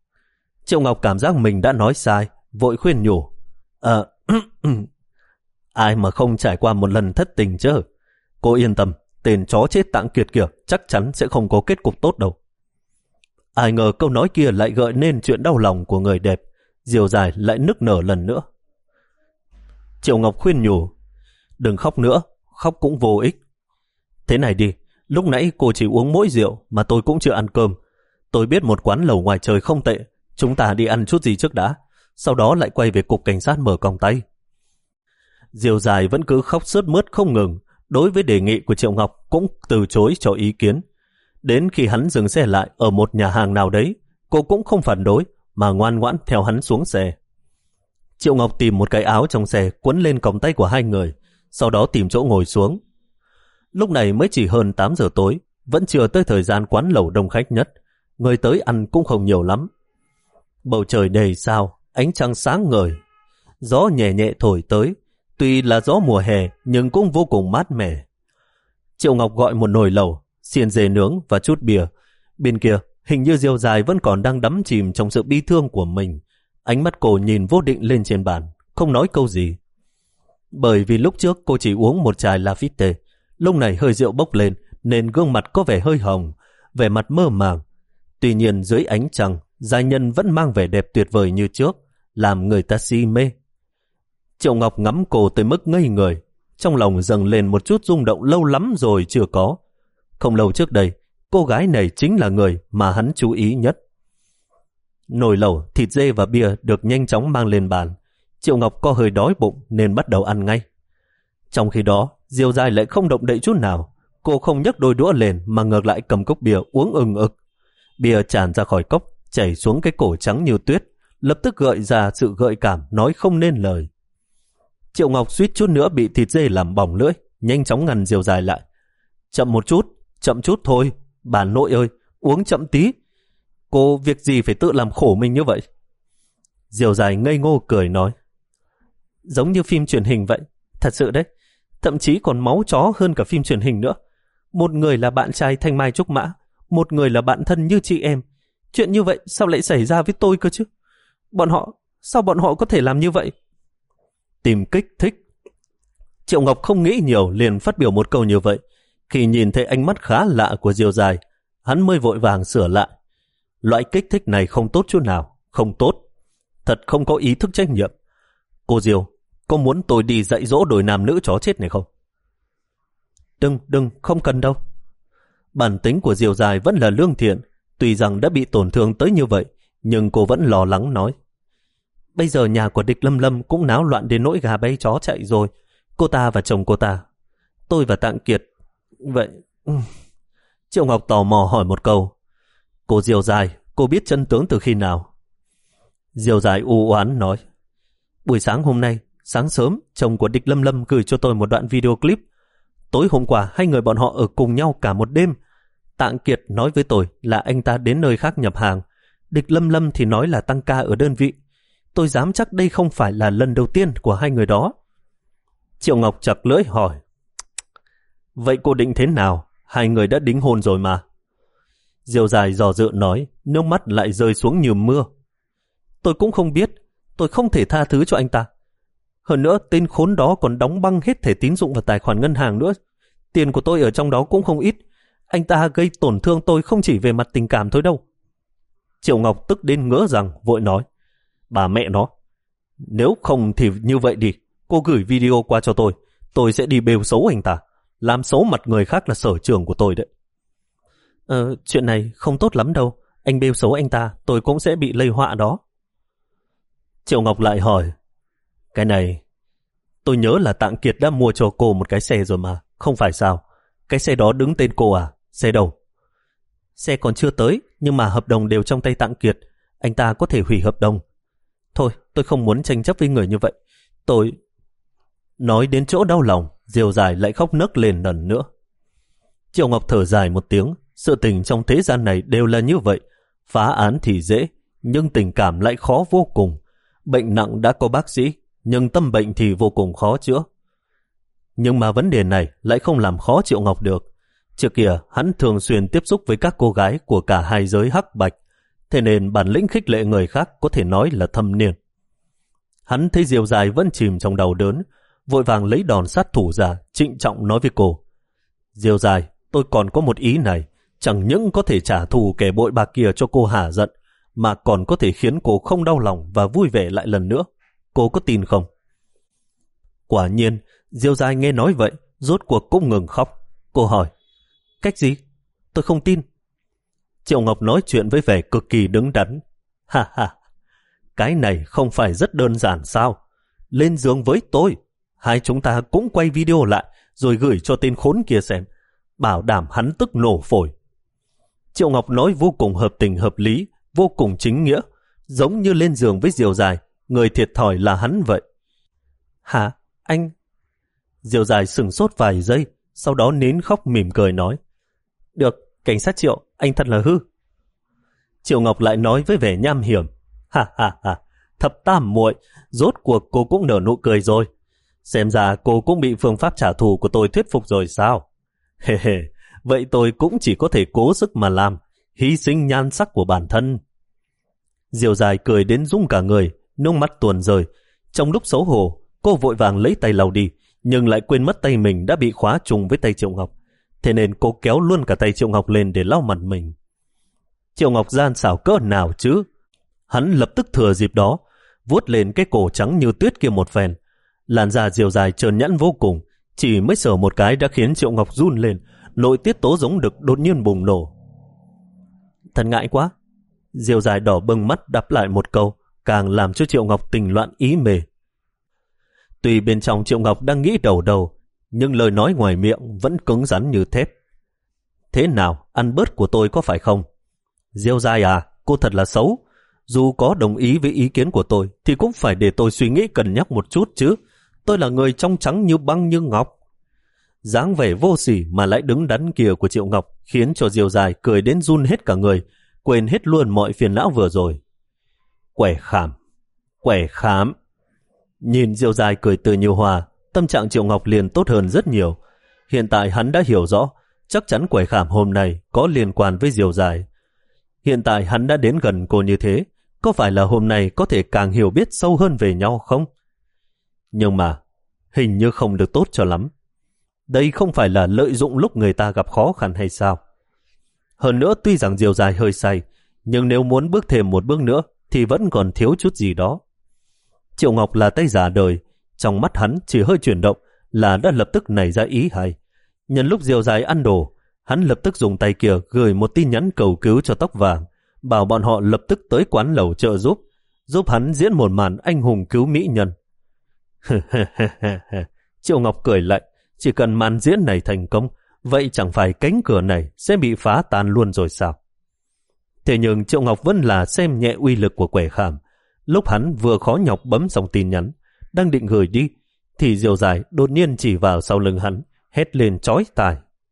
Triệu Ngọc cảm giác mình đã nói sai, vội khuyên nhủ. Ờ, Ai mà không trải qua một lần thất tình chứ? Cô yên tâm, tên chó chết Tạng Kiệt kia chắc chắn sẽ không có kết cục tốt đâu. Ai ngờ câu nói kia lại gợi nên chuyện đau lòng của người đẹp. Diều Dài lại nức nở lần nữa. Triệu Ngọc khuyên nhủ, đừng khóc nữa, khóc cũng vô ích. Thế này đi, lúc nãy cô chỉ uống mỗi rượu mà tôi cũng chưa ăn cơm. Tôi biết một quán lẩu ngoài trời không tệ, chúng ta đi ăn chút gì trước đã, sau đó lại quay về cục cảnh sát mở còng tay. Diều Dài vẫn cứ khóc sướt mướt không ngừng, đối với đề nghị của Triệu Ngọc cũng từ chối cho ý kiến. Đến khi hắn dừng xe lại ở một nhà hàng nào đấy, cô cũng không phản đối mà ngoan ngoãn theo hắn xuống xe. Triệu Ngọc tìm một cái áo trong xe quấn lên còng tay của hai người, sau đó tìm chỗ ngồi xuống. Lúc này mới chỉ hơn tám giờ tối, vẫn chưa tới thời gian quán lẩu đông khách nhất, người tới ăn cũng không nhiều lắm. Bầu trời đầy sao, ánh trăng sáng ngời, gió nhẹ nhẹ thổi tới, tuy là gió mùa hè nhưng cũng vô cùng mát mẻ. Triệu Ngọc gọi một nồi lẩu, xiên dê nướng và chút bia. Bên kia, hình như Diều Dài vẫn còn đang đắm chìm trong sự bi thương của mình. Ánh mắt cô nhìn vô định lên trên bàn, không nói câu gì. Bởi vì lúc trước cô chỉ uống một chai Lafite, lúc này hơi rượu bốc lên nên gương mặt có vẻ hơi hồng, vẻ mặt mơ màng. Tuy nhiên dưới ánh trăng, giai nhân vẫn mang vẻ đẹp tuyệt vời như trước, làm người ta si mê. Triệu Ngọc ngắm cô tới mức ngây người, trong lòng dâng lên một chút rung động lâu lắm rồi chưa có. Không lâu trước đây, cô gái này chính là người mà hắn chú ý nhất. Nồi lẩu, thịt dê và bia được nhanh chóng mang lên bàn. Triệu Ngọc có hơi đói bụng nên bắt đầu ăn ngay. Trong khi đó, Diều Dài lại không động đậy chút nào. Cô không nhấc đôi đũa lên mà ngược lại cầm cốc bia uống ừng ực. Bia tràn ra khỏi cốc, chảy xuống cái cổ trắng như tuyết, lập tức gợi ra sự gợi cảm nói không nên lời. Triệu Ngọc suýt chút nữa bị thịt dê làm bỏng lưỡi, nhanh chóng ngăn Diều Dài lại. Chậm một chút, chậm chút thôi, bà nội ơi, uống chậm tí. Cô việc gì phải tự làm khổ mình như vậy? Diều Dài ngây ngô cười nói, giống như phim truyền hình vậy, thật sự đấy, thậm chí còn máu chó hơn cả phim truyền hình nữa. Một người là bạn trai Thanh Mai Trúc Mã, một người là bạn thân như chị em. Chuyện như vậy sao lại xảy ra với tôi cơ chứ? Bọn họ, sao bọn họ có thể làm như vậy? Tìm kích thích. Triệu Ngọc không nghĩ nhiều liền phát biểu một câu như vậy. Khi nhìn thấy ánh mắt khá lạ của Diều Dài, hắn mới vội vàng sửa lại. Loại kích thích này không tốt chút nào, không tốt. Thật không có ý thức trách nhiệm. Cô Diều, có muốn tôi đi dạy dỗ đôi nam nữ chó chết này không? Đừng, đừng, không cần đâu. Bản tính của Diều Dài vẫn là lương thiện, tuy rằng đã bị tổn thương tới như vậy, nhưng cô vẫn lo lắng nói. Bây giờ nhà của Địch Lâm Lâm cũng náo loạn đến nỗi gà bay chó chạy rồi. Cô ta và chồng cô ta, tôi và Tạng Kiệt. Vậy... Triệu Ngọc tò mò hỏi một câu. Cô Diều Dài, cô biết chân tướng từ khi nào? Diều Dài u oán nói. Buổi sáng hôm nay, sáng sớm, chồng của Địch Lâm Lâm gửi cho tôi một đoạn video clip. Tối hôm qua, hai người bọn họ ở cùng nhau cả một đêm. Tạng Kiệt nói với tôi là anh ta đến nơi khác nhập hàng. Địch Lâm Lâm thì nói là tăng ca ở đơn vị. Tôi dám chắc đây không phải là lần đầu tiên của hai người đó. Triệu Ngọc chặt lưỡi hỏi. Vậy cô định thế nào? Hai người đã đính hôn rồi mà. Diều Dài dò dự nói, nước mắt lại rơi xuống như mưa. Tôi cũng không biết, tôi không thể tha thứ cho anh ta. Hơn nữa, tên khốn đó còn đóng băng hết thẻ tín dụng và tài khoản ngân hàng nữa. Tiền của tôi ở trong đó cũng không ít. Anh ta gây tổn thương tôi không chỉ về mặt tình cảm thôi đâu. Triệu Ngọc tức đến ngỡ rằng, vội nói. Bà mẹ nó, nếu không thì như vậy đi, cô gửi video qua cho tôi, tôi sẽ đi bêu xấu anh ta. Làm xấu mặt người khác là sở trường của tôi đấy. Ờ, chuyện này không tốt lắm đâu. Anh bêu xấu anh ta, tôi cũng sẽ bị lây họa đó. Triệu Ngọc lại hỏi. Cái này, tôi nhớ là Tạng Kiệt đã mua cho cô một cái xe rồi mà, không phải sao? Cái xe đó đứng tên cô à? Xe đâu? Xe còn chưa tới, nhưng mà hợp đồng đều trong tay Tạng Kiệt. Anh ta có thể hủy hợp đồng. Thôi, tôi không muốn tranh chấp với người như vậy. Tôi... Nói đến chỗ đau lòng, Diều Dài lại khóc nấc lên lần nữa. Triệu Ngọc thở dài một tiếng. Sự tình trong thế gian này đều là như vậy. Phá án thì dễ, nhưng tình cảm lại khó vô cùng. Bệnh nặng đã có bác sĩ, nhưng tâm bệnh thì vô cùng khó chữa. Nhưng mà vấn đề này lại không làm khó Triệu Ngọc được. Trước kia, hắn thường xuyên tiếp xúc với các cô gái của cả hai giới hắc bạch, thế nên bản lĩnh khích lệ người khác có thể nói là thâm niên. Hắn thấy Diều Dài vẫn chìm trong đau đớn, vội vàng lấy đòn sát thủ ra, trịnh trọng nói với cô. Diêu Dài, tôi còn có một ý này, chẳng những có thể trả thù kẻ bội bạc kia cho cô hả giận, mà còn có thể khiến cô không đau lòng và vui vẻ lại lần nữa. Cô có tin không? Quả nhiên, Diêu Dài nghe nói vậy, rốt cuộc cũng ngừng khóc. Cô hỏi, cách gì? Tôi không tin. Triệu Ngọc nói chuyện với vẻ cực kỳ đứng đắn. Ha ha, cái này không phải rất đơn giản sao? Lên giường với tôi, hai chúng ta cũng quay video lại rồi gửi cho tên khốn kia xem, bảo đảm hắn tức nổ phổi. Triệu Ngọc nói vô cùng hợp tình hợp lý, vô cùng chính nghĩa, giống như lên giường với Diều Dài, người thiệt thòi là hắn vậy. Hả? Anh? Diều Dài sửng sốt vài giây, sau đó nín khóc mỉm cười nói. Được, cảnh sát Triệu, anh thật là hư. Triệu Ngọc lại nói với vẻ nham hiểm. Ha ha ha, thập tam muội, rốt cuộc cô cũng nở nụ cười rồi. Xem ra cô cũng bị phương pháp trả thù của tôi thuyết phục rồi sao? Hề hề, vậy tôi cũng chỉ có thể cố sức mà làm, hy sinh nhan sắc của bản thân. Diều Dài cười đến rung cả người, nước mắt tuôn rơi. Trong lúc xấu hổ, cô vội vàng lấy tay lau đi, nhưng lại quên mất tay mình đã bị khóa trùng với tay Triệu Ngọc. Thế nên cô kéo luôn cả tay Triệu Ngọc lên để lau mặt mình. Triệu Ngọc gian xảo cỡ nào chứ? Hắn lập tức thừa dịp đó, vuốt lên cái cổ trắng như tuyết kia một phen. Làn da Diều Dài trơn nhẵn vô cùng, chỉ mới sờ một cái đã khiến Triệu Ngọc run lên, nội tiết tố giống đực đột nhiên bùng nổ. Thật ngại quá. Diều Dài đỏ bừng mắt đáp lại một câu, càng làm cho Triệu Ngọc tình loạn ý mề. Tuy bên trong Triệu Ngọc đang nghĩ đầu đầu, nhưng lời nói ngoài miệng vẫn cứng rắn như thép. Thế nào, ăn bớt của tôi có phải không? Diêu Dài à, cô thật là xấu. Dù có đồng ý với ý kiến của tôi, thì cũng phải để tôi suy nghĩ cân nhắc một chút chứ. Tôi là người trong trắng như băng như ngọc. Dáng vẻ vô sỉ mà lại đứng đắn kia của Triệu Ngọc khiến cho Diêu Dài cười đến run hết cả người, quên hết luôn mọi phiền não vừa rồi. Quẻ khảm, quẻ khám. Nhìn Diêu Dài cười tươi như hoa, tâm trạng Triệu Ngọc liền tốt hơn rất nhiều. Hiện tại hắn đã hiểu rõ, chắc chắn quẻ khảm hôm nay có liên quan với Diêu Dài. Hiện tại hắn đã đến gần cô như thế, có phải là hôm nay có thể càng hiểu biết sâu hơn về nhau không? Nhưng mà, hình như không được tốt cho lắm. Đây không phải là lợi dụng lúc người ta gặp khó khăn hay sao? Hơn nữa tuy rằng Diêu Dài hơi say, nhưng nếu muốn bước thêm một bước nữa thì vẫn còn thiếu chút gì đó. Triệu Ngọc là tay giả đời, trong mắt hắn chỉ hơi chuyển động là đã lập tức nảy ra ý hay. Nhân lúc Diêu Dài ăn đồ, hắn lập tức dùng tay kia gửi một tin nhắn cầu cứu cho Tóc Vàng, bảo bọn họ lập tức tới quán lẩu trợ giúp, giúp hắn diễn một màn anh hùng cứu mỹ nhân. Triệu Ngọc cười lạnh, chỉ cần màn diễn này thành công, vậy chẳng phải cánh cửa này sẽ bị phá tan luôn rồi sao? Thế nhưng Triệu Ngọc vẫn là xem nhẹ uy lực của quẻ khảm. Lúc hắn vừa khó nhọc bấm xong tin nhắn, đang định gửi đi, thì Diêu Dài đột nhiên chỉ vào sau lưng hắn, hét lên chói tai.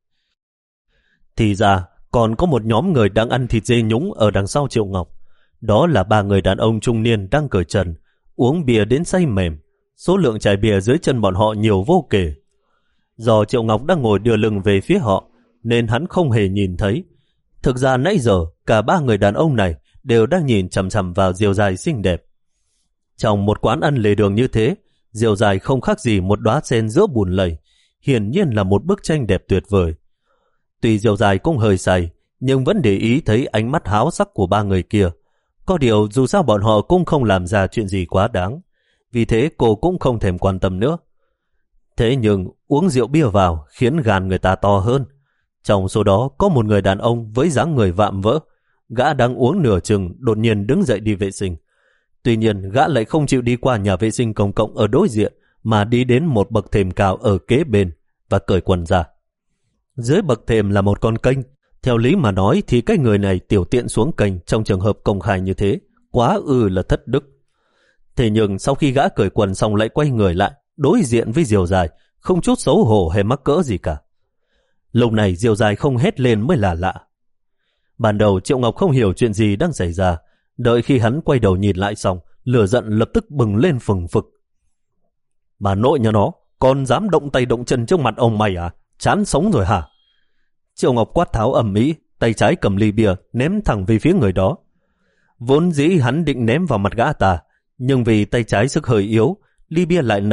Thì ra, còn có một nhóm người đang ăn thịt dê nhúng ở đằng sau Triệu Ngọc. Đó là ba người đàn ông trung niên đang cởi trần, uống bia đến say mềm. Số lượng chai bia dưới chân bọn họ nhiều vô kể. Do Triệu Ngọc đang ngồi đưa lưng về phía họ, nên hắn không hề nhìn thấy. Thực ra nãy giờ, cả ba người đàn ông này đều đang nhìn chằm chằm vào Diêu Dài xinh đẹp. Trong một quán ăn lề đường như thế, Diêu Dài không khác gì một đóa sen giữa bùn lầy, hiển nhiên là một bức tranh đẹp tuyệt vời. Tuy Diêu Dài cũng hơi say, nhưng vẫn để ý thấy ánh mắt háo sắc của ba người kia. Có điều dù sao bọn họ cũng không làm ra chuyện gì quá đáng, vì thế cô cũng không thèm quan tâm nữa. Thế nhưng uống rượu bia vào khiến gan người ta to hơn. Trong số đó có một người đàn ông với dáng người vạm vỡ. Gã đang uống nửa chừng đột nhiên đứng dậy đi vệ sinh. Tuy nhiên gã lại không chịu đi qua nhà vệ sinh công cộng ở đối diện, mà đi đến một bậc thềm cao ở kế bên và cởi quần ra. Dưới bậc thềm là một con kênh. Theo lý mà nói thì cái người này tiểu tiện xuống kênh trong trường hợp công khai như thế, quá ư là thất đức. Thế nhưng sau khi gã cởi quần xong lại quay người lại, đối diện với Diêu Dài, không chút xấu hổ hay mắc cỡ gì cả. Lúc này Diêu Dài không hét lên mới là lạ. Ban đầu Triệu Ngọc không hiểu chuyện gì đang xảy ra, đợi khi hắn quay đầu nhìn lại xong, lửa giận lập tức bừng lên phừng phực. Bà nội nhà nó, còn dám động tay động chân trước mặt ông mày à? Chán sống rồi hả? Triệu Ngọc quát tháo ầm ĩ, tay trái cầm ly bia ném thẳng về phía người đó. Vốn dĩ hắn định ném vào mặt gã ta, nhưng vì tay trái sức hơi yếu, ly bia lại nặng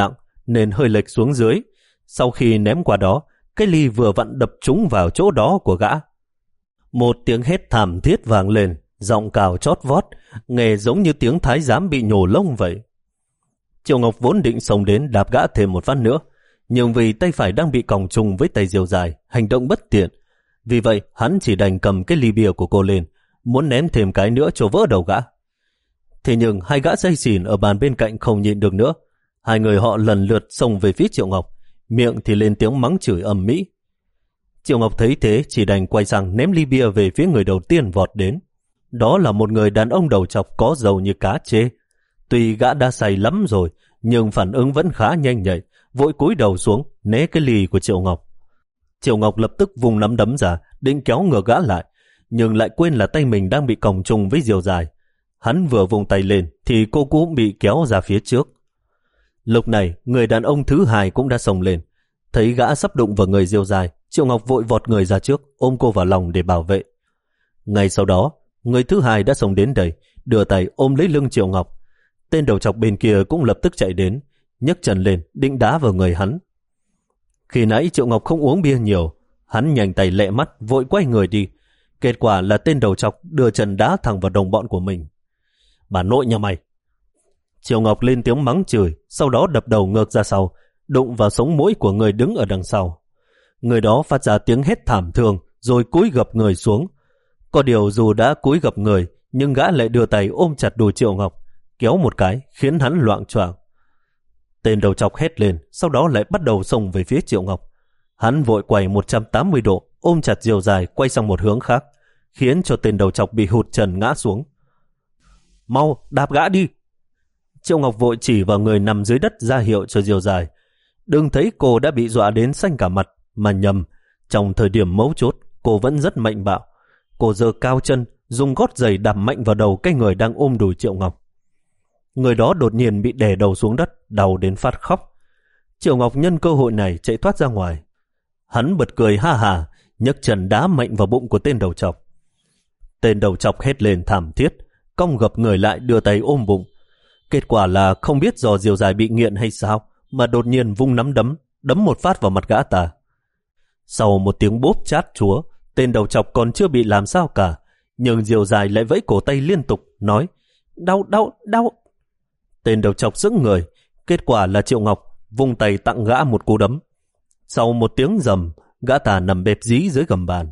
nên hơi lệch xuống dưới. Sau khi ném qua đó, cái ly vừa vặn đập trúng vào chỗ đó của gã. Một tiếng hét thảm thiết vang lên, giọng cào chót vót, nghe giống như tiếng thái giám bị nhổ lông vậy. Triệu Ngọc vốn định xông đến đạp gã thêm một phát nữa, nhưng vì tay phải đang bị còng trùng với tay diều dài, hành động bất tiện. Vì vậy, hắn chỉ đành cầm cái ly bia của cô lên, muốn ném thêm cái nữa cho vỡ đầu gã. Thế nhưng hai gã say xỉn ở bàn bên cạnh không nhịn được nữa. Hai người họ lần lượt xông về phía Triệu Ngọc, miệng thì lên tiếng mắng chửi ầm ĩ. Triệu Ngọc thấy thế chỉ đành quay sang ném ly bia về phía người đầu tiên vọt đến. Đó là một người đàn ông đầu trọc có râu như cá chê. Tuy gã đã say lắm rồi, nhưng phản ứng vẫn khá nhanh nhạy, vội cúi đầu xuống né cái ly của Triệu Ngọc. Triệu Ngọc lập tức vùng nắm đấm ra, định kéo ngược gã lại, nhưng lại quên là tay mình đang bị còng trùng với diều dài. Hắn vừa vùng tay lên thì cô cũng bị kéo ra phía trước. Lúc này, người đàn ông thứ hai cũng đã xông lên. Thấy gã sắp đụng vào người diều dài, Triệu Ngọc vội vọt người ra trước, ôm cô vào lòng để bảo vệ. Ngay sau đó, người thứ hai đã xông đến đây, đưa tay ôm lấy lưng Triệu Ngọc. Tên đầu trọc bên kia cũng lập tức chạy đến, nhấc chân lên, định đá vào người hắn. Khi nãy Triệu Ngọc không uống bia nhiều, hắn nhanh tay lẹ mắt, vội quay người đi. Kết quả là tên đầu trọc đưa chân đá thẳng vào đồng bọn của mình. Bà nội nhà mày! Triệu Ngọc lên tiếng mắng chửi, sau đó đập đầu ngược ra sau, đụng vào sống mũi của người đứng ở đằng sau. Người đó phát ra tiếng hét thảm thương, rồi cúi gập người xuống. Có điều dù đã cúi gập người, nhưng gã lại đưa tay ôm chặt đùi Triệu Ngọc, kéo một cái khiến hắn loạng choạng. Tên đầu trọc hét lên, sau đó lại bắt đầu xông về phía Triệu Ngọc. Hắn vội quay một trăm tám mươi độ, ôm chặt diều dài quay sang một hướng khác, khiến cho tên đầu trọc bị hụt chân ngã xuống. Mau, đạp gã đi! Triệu Ngọc vội chỉ vào người nằm dưới đất ra hiệu cho diều dài. Đừng thấy cô đã bị dọa đến xanh cả mặt, mà nhầm. Trong thời điểm mấu chốt, cô vẫn rất mạnh bạo. Cô giơ cao chân, dùng gót giày đạp mạnh vào đầu cái người đang ôm đùi Triệu Ngọc. Người đó đột nhiên bị đè đầu xuống đất, đau đến phát khóc. Triệu Ngọc nhân cơ hội này chạy thoát ra ngoài. Hắn bật cười ha hà, nhấc chân đá mạnh vào bụng của tên đầu trọc. Tên đầu trọc hét lên thảm thiết, cong gập người lại đưa tay ôm bụng. Kết quả là không biết do diều dài bị nghiện hay sao, mà đột nhiên vung nắm đấm, đấm một phát vào mặt gã ta. Sau một tiếng bốp chát chúa, tên đầu trọc còn chưa bị làm sao cả, nhưng diều dài lại vẫy cổ tay liên tục, nói: Đau, đau, đau. Tên đầu trọc sững người, kết quả là Triệu Ngọc vung tay tặng gã một cú đấm. Sau một tiếng rầm, gã ta nằm bẹp dí dưới gầm bàn.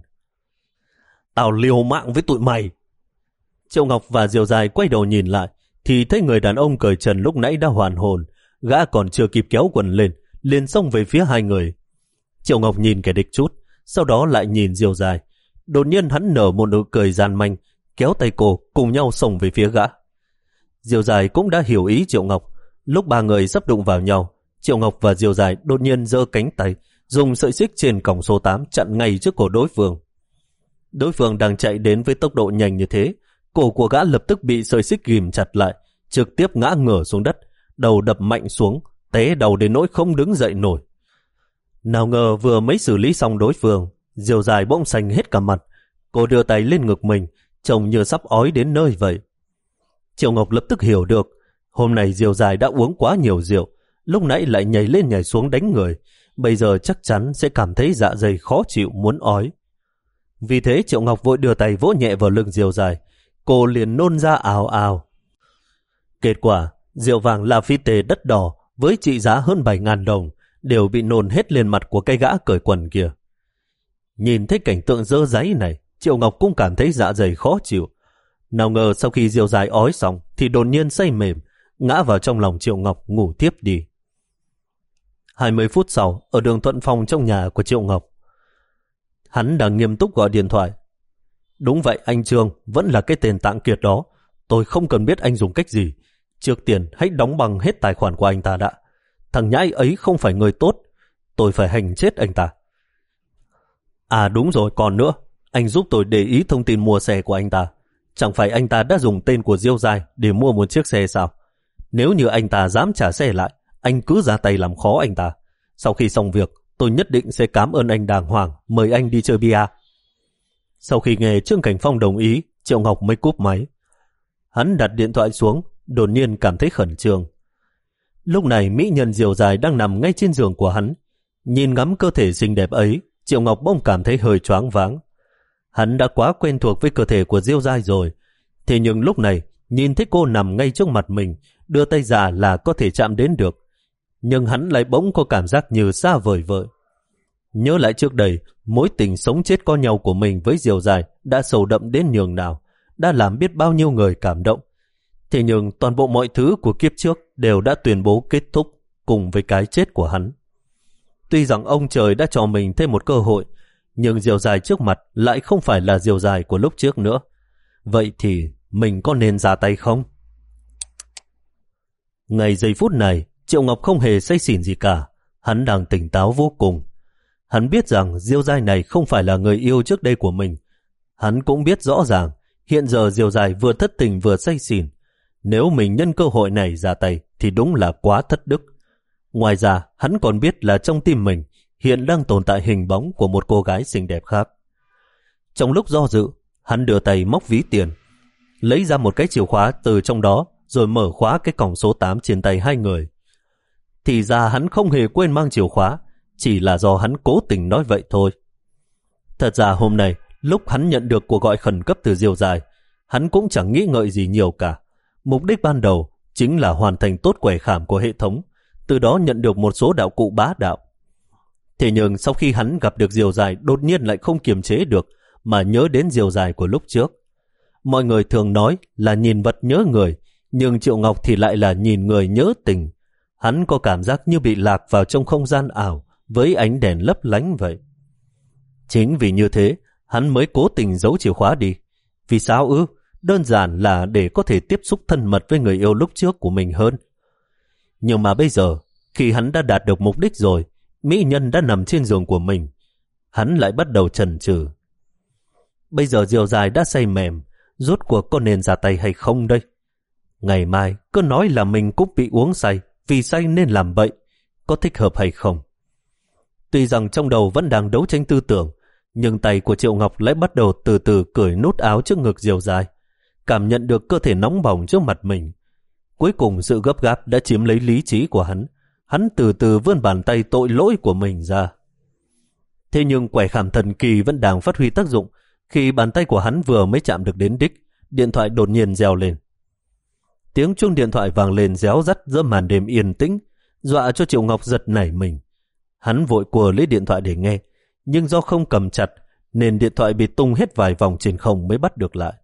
Tao liều mạng với tụi mày! Triệu Ngọc và diều dài quay đầu nhìn lại, thì thấy người đàn ông cởi trần lúc nãy đã hoàn hồn. Gã còn chưa kịp kéo quần lên, liền xông về phía hai người. Triệu Ngọc nhìn kẻ địch chút, sau đó lại nhìn diều dài. Đột nhiên hắn nở một nụ cười gian manh, kéo tay cô cùng nhau xông về phía gã. Diều dài cũng đã hiểu ý Triệu Ngọc. Lúc ba người sắp đụng vào nhau, Triệu Ngọc và diều dài đột nhiên giơ cánh tay, dùng sợi xích trên cổng số tám chặn ngay trước cổ đối phương. Đối phương đang chạy đến với tốc độ nhanh như thế, cổ của gã lập tức bị sợi xích ghìm chặt lại, trực tiếp ngã ngửa xuống đất, đầu đập mạnh xuống, té đầu đến nỗi không đứng dậy nổi. Nào ngờ vừa mới xử lý xong đối phương, diều dài bỗng xanh hết cả mặt. Cô đưa tay lên ngực mình, trông như sắp ói đến nơi vậy. Triệu Ngọc lập tức hiểu được, hôm nay diều dài đã uống quá nhiều rượu, lúc nãy lại nhảy lên nhảy xuống đánh người, bây giờ chắc chắn sẽ cảm thấy dạ dày khó chịu muốn ói. Vì thế Triệu Ngọc vội đưa tay vỗ nhẹ vào lưng diều dài, cô liền nôn ra ào ào. Kết quả, rượu vàng Lafite đất đỏ với trị giá hơn bảy nghìn đồng đều bị nôn hết lên mặt của cái gã cởi quần kia. Nhìn thấy cảnh tượng dơ dáy này, Triệu Ngọc cũng cảm thấy dạ dày khó chịu. Nào ngờ sau khi diều dài ói xong thì đột nhiên say mềm, ngã vào trong lòng Triệu Ngọc ngủ tiếp đi. hai mươi phút sau, ở đường Thuận Phong trong nhà của Triệu Ngọc, hắn đang nghiêm túc gọi điện thoại. Đúng vậy anh Trương, vẫn là cái tên Tạng Kiệt đó. Tôi không cần biết anh dùng cách gì. Trước tiên hãy đóng bằng hết tài khoản của anh ta đã. Thằng nhãi ấy không phải người tốt. Tôi phải hành chết anh ta. À đúng rồi, còn nữa. Anh giúp tôi để ý thông tin mua xe của anh ta. Chẳng phải anh ta đã dùng tên của Diêu Giai để mua một chiếc xe sao? Nếu như anh ta dám trả xe lại, anh cứ ra tay làm khó anh ta. Sau khi xong việc, tôi nhất định sẽ cảm ơn anh đàng hoàng, mời anh đi chơi bia. Sau khi nghe Trương Cảnh Phong đồng ý, Triệu Ngọc mới cúp máy. Hắn đặt điện thoại xuống, đột nhiên cảm thấy khẩn trương. Lúc này mỹ nhân Diều Dài đang nằm ngay trên giường của hắn. Nhìn ngắm cơ thể xinh đẹp ấy, Triệu Ngọc bỗng cảm thấy hơi choáng váng. Hắn đã quá quen thuộc với cơ thể của Diêu Dài rồi. Thế nhưng lúc này, nhìn thấy cô nằm ngay trước mặt mình, đưa tay ra là có thể chạm đến được. Nhưng hắn lại bỗng có cảm giác như xa vời vợi. Nhớ lại trước đây, mối tình sống chết có nhau của mình với Diều Dài đã sâu đậm đến nhường nào, đã làm biết bao nhiêu người cảm động. Thế nhưng toàn bộ mọi thứ của kiếp trước đều đã tuyên bố kết thúc cùng với cái chết của hắn. Tuy rằng ông trời đã cho mình thêm một cơ hội, nhưng Diều Dài trước mặt lại không phải là Diều Dài của lúc trước nữa. Vậy thì mình có nên ra tay không? Ngay giây phút này, Triệu Ngọc không hề say xỉn gì cả. Hắn đang tỉnh táo vô cùng. Hắn biết rằng Diêu Dài này không phải là người yêu trước đây của mình. Hắn cũng biết rõ ràng hiện giờ Diêu Dài vừa thất tình vừa say xỉn. Nếu mình nhân cơ hội này ra tay thì đúng là quá thất đức. Ngoài ra, hắn còn biết là trong tim mình hiện đang tồn tại hình bóng của một cô gái xinh đẹp khác. Trong lúc do dự, hắn đưa tay móc ví tiền, lấy ra một cái chìa khóa từ trong đó rồi mở khóa cái còng số tám trên tay hai người. Thì ra hắn không hề quên mang chìa khóa, chỉ là do hắn cố tình nói vậy thôi. Thật ra hôm nay, lúc hắn nhận được cuộc gọi khẩn cấp từ Diêu Dài, hắn cũng chẳng nghĩ ngợi gì nhiều cả. Mục đích ban đầu chính là hoàn thành tốt quẻ khảm của hệ thống, từ đó nhận được một số đạo cụ bá đạo. Thế nhưng sau khi hắn gặp được Diều Dài, đột nhiên lại không kiềm chế được mà nhớ đến Diều Dài của lúc trước. Mọi người thường nói là nhìn vật nhớ người, nhưng Triệu Ngọc thì lại là nhìn người nhớ tình. Hắn có cảm giác như bị lạc vào trong không gian ảo với ánh đèn lấp lánh vậy. Chính vì như thế, hắn mới cố tình giấu chìa khóa đi. Vì sao ư? Đơn giản là để có thể tiếp xúc thân mật với người yêu lúc trước của mình hơn. Nhưng mà bây giờ, khi hắn đã đạt được mục đích rồi, mỹ nhân đã nằm trên giường của mình, hắn lại bắt đầu chần chừ. Bây giờ Diều Dài đã say mềm, rốt cuộc có nên ra tay hay không đây? Ngày mai cứ nói là mình cũng bị uống say, vì say nên làm bậy, có thích hợp hay không? Tuy rằng trong đầu vẫn đang đấu tranh tư tưởng, nhưng tay của Triệu Ngọc lại bắt đầu từ từ cởi nút áo trước ngực Diều Dài, cảm nhận được cơ thể nóng bỏng trước mặt mình. Cuối cùng sự gấp gáp đã chiếm lấy lý trí của hắn. Hắn từ từ vươn bàn tay tội lỗi của mình ra. Thế nhưng quẻ khảm thần kỳ vẫn đang phát huy tác dụng. Khi bàn tay của hắn vừa mới chạm được đến đích, điện thoại đột nhiên reo lên. Tiếng chuông điện thoại vang lên réo rắt giữa màn đêm yên tĩnh, dọa cho Triệu Ngọc giật nảy mình. Hắn vội cùa lấy điện thoại để nghe, nhưng do không cầm chặt nên điện thoại bị tung hết vài vòng trên không mới bắt được lại.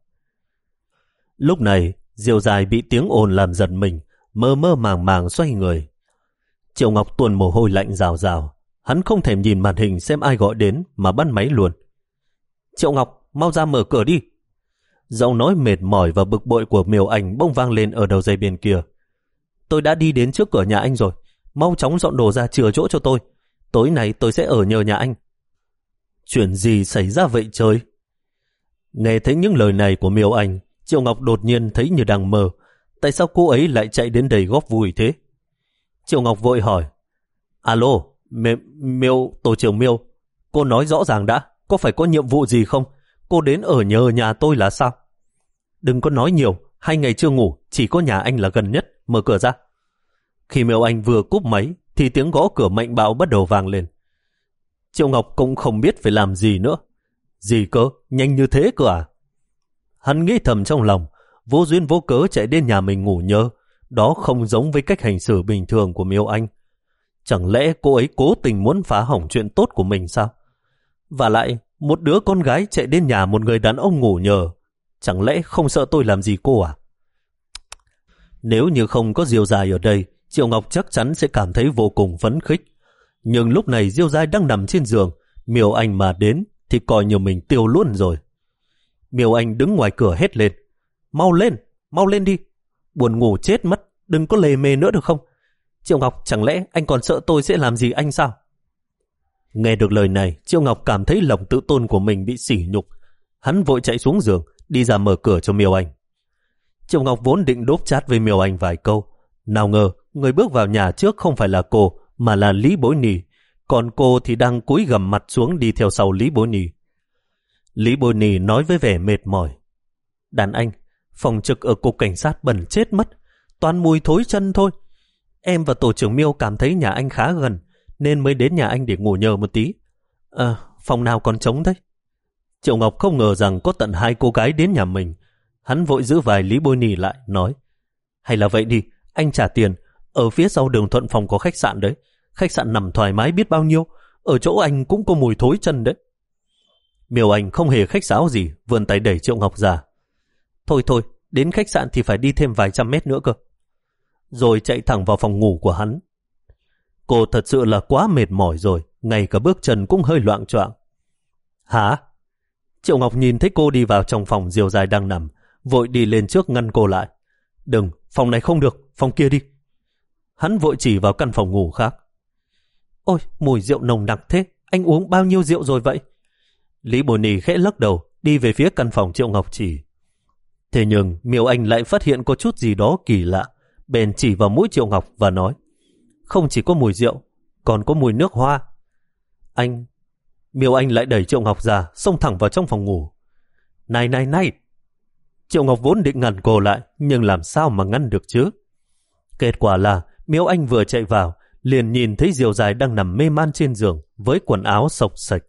Lúc này, Diều Dài bị tiếng ồn làm giật mình, mơ mơ màng màng xoay người. Triệu Ngọc tuôn mồ hôi lạnh rào rào. Hắn không thèm nhìn màn hình xem ai gọi đến mà bắt máy luôn. Triệu Ngọc, mau ra mở cửa đi. Giọng nói mệt mỏi và bực bội của Miêu Anh bỗng vang lên ở đầu dây bên kia. Tôi đã đi đến trước cửa nhà anh rồi. Mau chóng dọn đồ ra chừa chỗ cho tôi. Tối nay tôi sẽ ở nhờ nhà anh. Chuyện gì xảy ra vậy trời? Nghe thấy những lời này của Miêu Anh, Triệu Ngọc đột nhiên thấy như đang mơ. Tại sao cô ấy lại chạy đến đây góp vui thế? Triệu Ngọc vội hỏi. Alo, Miêu, tổ trưởng Miêu, cô nói rõ ràng đã, có phải có nhiệm vụ gì không? Cô đến ở nhờ nhà tôi là sao? Đừng có nói nhiều, hai ngày chưa ngủ, chỉ có nhà anh là gần nhất, mở cửa ra. Khi Miêu Anh vừa cúp máy, thì tiếng gõ cửa mạnh bạo bắt đầu vang lên. Triệu Ngọc cũng không biết phải làm gì nữa. Gì cơ, nhanh như thế cơ à? Hắn nghĩ thầm trong lòng, vô duyên vô cớ chạy đến nhà mình ngủ nhớ. Đó không giống với cách hành xử bình thường của Miêu Anh. Chẳng lẽ cô ấy cố tình muốn phá hỏng chuyện tốt của mình sao? Và lại, một đứa con gái chạy đến nhà một người đàn ông ngủ nhờ, chẳng lẽ không sợ tôi làm gì cô à? Nếu như không có Diêu Dài ở đây, Triệu Ngọc chắc chắn sẽ cảm thấy vô cùng phấn khích. Nhưng lúc này Diêu Dài đang nằm trên giường, Miêu Anh mà đến thì coi như mình tiêu luôn rồi. Miêu Anh đứng ngoài cửa hét lên. Mau lên, mau lên đi. Buồn ngủ chết mất, đừng có lề mề nữa được không? Triệu Ngọc, chẳng lẽ anh còn sợ tôi sẽ làm gì anh sao? Nghe được lời này, Triệu Ngọc cảm thấy lòng tự tôn của mình bị sỉ nhục. Hắn vội chạy xuống giường, đi ra mở cửa cho Miêu Anh. Triệu Ngọc vốn định đốp chát với Miêu Anh vài câu. Nào ngờ, người bước vào nhà trước không phải là cô, mà là Lý Bối Nì. Còn cô thì đang cúi gằm mặt xuống đi theo sau Lý Bối Nì. Lý Bối Nì nói với vẻ mệt mỏi. Đàn anh, phòng trực ở cục cảnh sát bẩn chết mất, toàn mùi thối chân thôi. Em và tổ trưởng Miêu cảm thấy nhà anh khá gần, nên mới đến nhà anh để ngủ nhờ một tí. À, phòng nào còn trống đấy? Triệu Ngọc không ngờ rằng có tận hai cô gái đến nhà mình. Hắn vội giữ vai Lý Bôi Nì lại, nói: Hay là vậy đi, anh trả tiền. Ở phía sau đường Thuận Phòng có khách sạn đấy. Khách sạn nằm thoải mái biết bao nhiêu. Ở chỗ anh cũng có mùi thối chân đấy. Miêu Anh không hề khách sáo gì, vươn tay đẩy Triệu Ngọc ra. Thôi thôi, đến khách sạn thì phải đi thêm vài trăm mét nữa cơ. Rồi chạy thẳng vào phòng ngủ của hắn. Cô thật sự là quá mệt mỏi rồi, ngay cả bước chân cũng hơi loạng choạng. Hả? Triệu Ngọc nhìn thấy cô đi vào trong phòng Diều Dài đang nằm, vội đi lên trước ngăn cô lại. Đừng, phòng này không được, phòng kia đi. Hắn vội chỉ vào căn phòng ngủ khác. Ôi, mùi rượu nồng nặc thế, anh uống bao nhiêu rượu rồi vậy? Lý Bồ Nì khẽ lắc đầu, đi về phía căn phòng Triệu Ngọc chỉ. Thế nhưng Miêu Anh lại phát hiện có chút gì đó kỳ lạ, bèn chỉ vào mũi Triệu Ngọc và nói: Không chỉ có mùi rượu, còn có mùi nước hoa. Anh... Miêu Anh lại đẩy Triệu Ngọc ra, xông thẳng vào trong phòng ngủ. Này này này! Triệu Ngọc vốn định ngăn cô lại, nhưng làm sao mà ngăn được chứ? Kết quả là Miêu Anh vừa chạy vào, liền nhìn thấy Diều Dài đang nằm mê man trên giường với quần áo xộc xệch.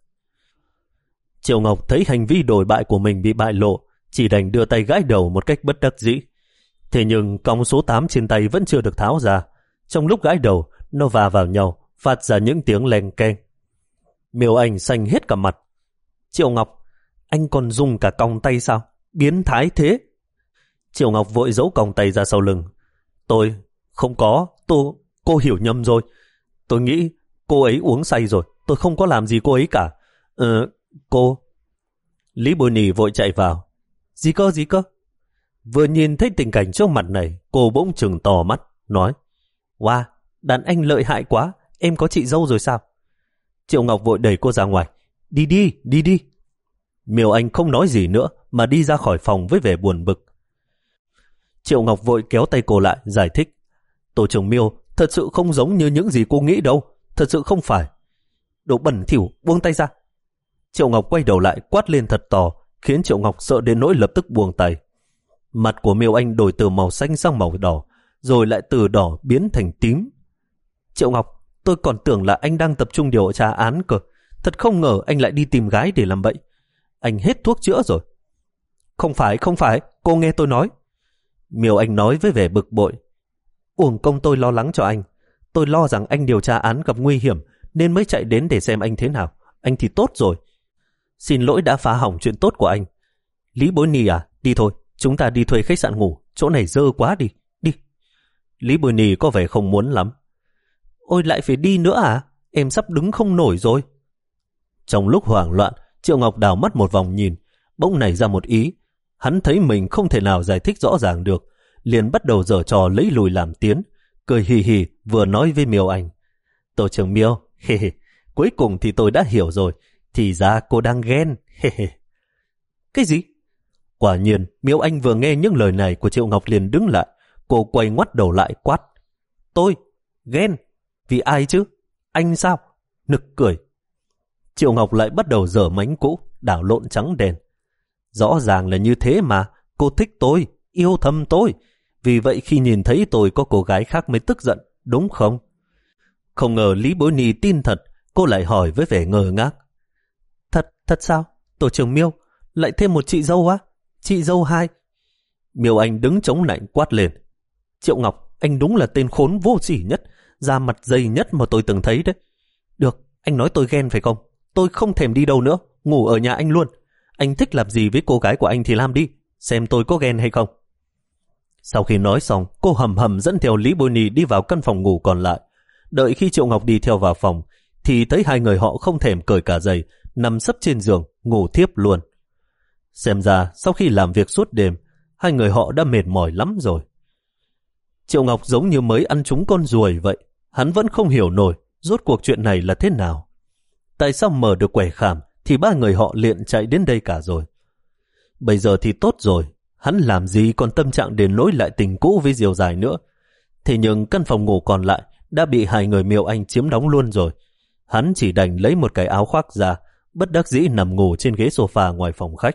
Triệu Ngọc thấy hành vi đồi bại của mình bị bại lộ, chỉ đành đưa tay gãi đầu một cách bất đắc dĩ. Thế nhưng còng số tám trên tay vẫn chưa được tháo ra. Trong lúc gãi đầu, nó va vào nhau, phát ra những tiếng leng keng. Miêu Anh xanh hết cả mặt. Triệu Ngọc, anh còn dùng cả còng tay sao? Biến thái thế! Triệu Ngọc vội giấu còng tay ra sau lưng. Tôi... Không có, tôi... Cô hiểu nhầm rồi. Tôi nghĩ cô ấy uống say rồi, tôi không có làm gì cô ấy cả. Ờ... Cô... Lý Bôi Nì vội chạy vào. Gì cơ, gì cơ? Vừa nhìn thấy tình cảnh trước mặt này, cô bỗng trừng to mắt, nói: Wow, đàn anh lợi hại quá, em có chị dâu rồi sao? Triệu Ngọc vội đẩy cô ra ngoài. Đi đi, đi đi. Miêu Anh không nói gì nữa mà đi ra khỏi phòng với vẻ buồn bực. Triệu Ngọc vội kéo tay cô lại, giải thích: Tổ trưởng Miêu, thật sự không giống như những gì cô nghĩ đâu, thật sự không phải. Đồ bẩn thỉu, buông tay ra. Triệu Ngọc quay đầu lại quát lên thật to, khiến Triệu Ngọc sợ đến nỗi lập tức buông tay. Mặt của Miêu Anh đổi từ màu xanh sang màu đỏ, rồi lại từ đỏ biến thành tím. Triệu Ngọc, tôi còn tưởng là anh đang tập trung điều tra án cơ. Thật không ngờ anh lại đi tìm gái để làm vậy. Anh hết thuốc chữa rồi. Không phải, không phải, cô nghe tôi nói. Miêu Anh nói với vẻ bực bội. Uổng công tôi lo lắng cho anh. Tôi lo rằng anh điều tra án gặp nguy hiểm nên mới chạy đến để xem anh thế nào. Anh thì tốt rồi. Xin lỗi đã phá hỏng chuyện tốt của anh. Lý Bối Nì à, đi thôi, chúng ta đi thuê khách sạn ngủ. Chỗ này dơ quá, đi, đi. Lý Bối Nì có vẻ không muốn lắm. Ôi, lại phải đi nữa à? Em sắp đứng không nổi rồi. Trong lúc hoảng loạn, Triệu Ngọc đảo mắt một vòng nhìn, bỗng nảy ra một ý. Hắn thấy mình không thể nào giải thích rõ ràng được, liền bắt đầu giở trò lấy lùi làm tiến, cười hì hì vừa nói với Miêu Anh. Tổ trưởng Miêu, hề hề, cuối cùng thì tôi đã hiểu rồi, thì ra cô đang ghen, hề hề. Cái gì? Quả nhiên, Miêu Anh vừa nghe những lời này của Triệu Ngọc liền đứng lại, cô quay ngoắt đầu lại quát. Tôi? Ghen? Vì ai chứ? Anh sao? Nực cười. Triệu Ngọc lại bắt đầu dở mánh cũ, đảo lộn trắng đen. Rõ ràng là như thế mà, cô thích tôi, yêu thầm tôi. Vì vậy khi nhìn thấy tôi có cô gái khác mới tức giận, đúng không? Không ngờ Lý Bối Nì tin thật, cô lại hỏi với vẻ ngờ ngác. Thật, thật sao? Tổ trưởng Miêu, lại thêm một chị dâu á? Chị dâu hai? Miêu Anh đứng chống lạnh quát lên. Triệu Ngọc, anh đúng là tên khốn vô sỉ nhất, da mặt dày nhất mà tôi từng thấy đấy. Được, anh nói tôi ghen phải không? Tôi không thèm đi đâu nữa, ngủ ở nhà anh luôn. Anh thích làm gì với cô gái của anh thì làm đi, xem tôi có ghen hay không. Sau khi nói xong, cô hầm hầm dẫn theo Lý Bôi Nì đi vào căn phòng ngủ còn lại. Đợi khi Triệu Ngọc đi theo vào phòng, thì thấy hai người họ không thèm cởi cả giày, nằm sấp trên giường, ngủ thiếp luôn. Xem ra, sau khi làm việc suốt đêm, hai người họ đã mệt mỏi lắm rồi. Triệu Ngọc giống như mới ăn trúng con ruồi vậy, hắn vẫn không hiểu nổi rốt cuộc chuyện này là thế nào. Tại sao mở được quẻ khảm thì ba người họ liền chạy đến đây cả rồi. Bây giờ thì tốt rồi, hắn làm gì còn tâm trạng để nối lại tình cũ với Diều Dài nữa. Thế nhưng căn phòng ngủ còn lại đã bị hai người Miêu Anh chiếm đóng luôn rồi. Hắn chỉ đành lấy một cái áo khoác ra, bất đắc dĩ nằm ngủ trên ghế sofa ngoài phòng khách.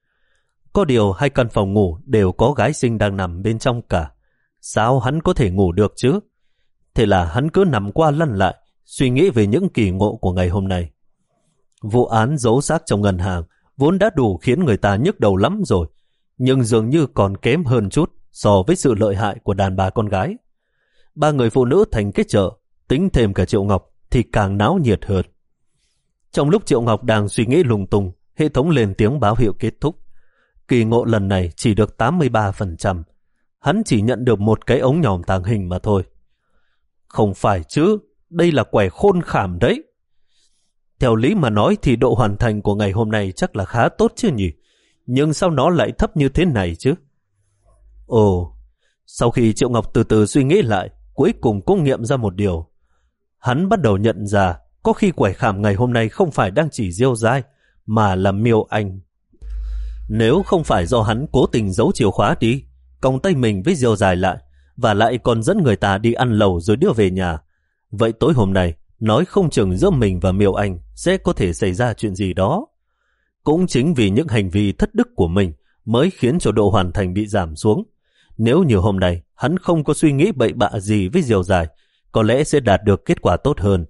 Có điều hai căn phòng ngủ đều có gái xinh đang nằm bên trong cả. Sao hắn có thể ngủ được chứ? Thế là hắn cứ nằm qua lăn lại, suy nghĩ về những kỳ ngộ của ngày hôm nay. Vụ án giấu xác trong ngân hàng vốn đã đủ khiến người ta nhức đầu lắm rồi, nhưng dường như còn kém hơn chút so với sự lợi hại của đàn bà con gái. Ba người phụ nữ thành cái chợ, tính thêm cả Triệu Ngọc thì càng náo nhiệt hơn. Trong lúc Triệu Ngọc đang suy nghĩ lung tung, hệ thống lên tiếng báo hiệu kết thúc. Kỳ ngộ lần này chỉ được tám mươi ba phần trăm. Hắn chỉ nhận được một cái ống nhòm tàng hình mà thôi. Không phải chứ, đây là quẻ khôn khảm đấy. Theo lý mà nói thì độ hoàn thành của ngày hôm nay chắc là khá tốt chứ nhỉ? Nhưng sao nó lại thấp như thế này chứ? Ồ, sau khi Triệu Ngọc từ từ suy nghĩ lại, cuối cùng cũng nghiệm ra một điều. Hắn bắt đầu nhận ra có khi quẻ khảm ngày hôm nay không phải đang chỉ Diêu Dai, mà là Miêu Anh. Nếu không phải do hắn cố tình giấu chìa khóa đi, còng tay mình với Diêu Dai lại, và lại còn dẫn người ta đi ăn lẩu rồi đưa về nhà, vậy tối hôm nay nói không chừng giữa mình và Miêu Anh sẽ có thể xảy ra chuyện gì đó. Cũng chính vì những hành vi thất đức của mình mới khiến cho độ hoàn thành bị giảm xuống. Nếu như hôm nay hắn không có suy nghĩ bậy bạ gì với Diêu Dai, có lẽ sẽ đạt được kết quả tốt hơn.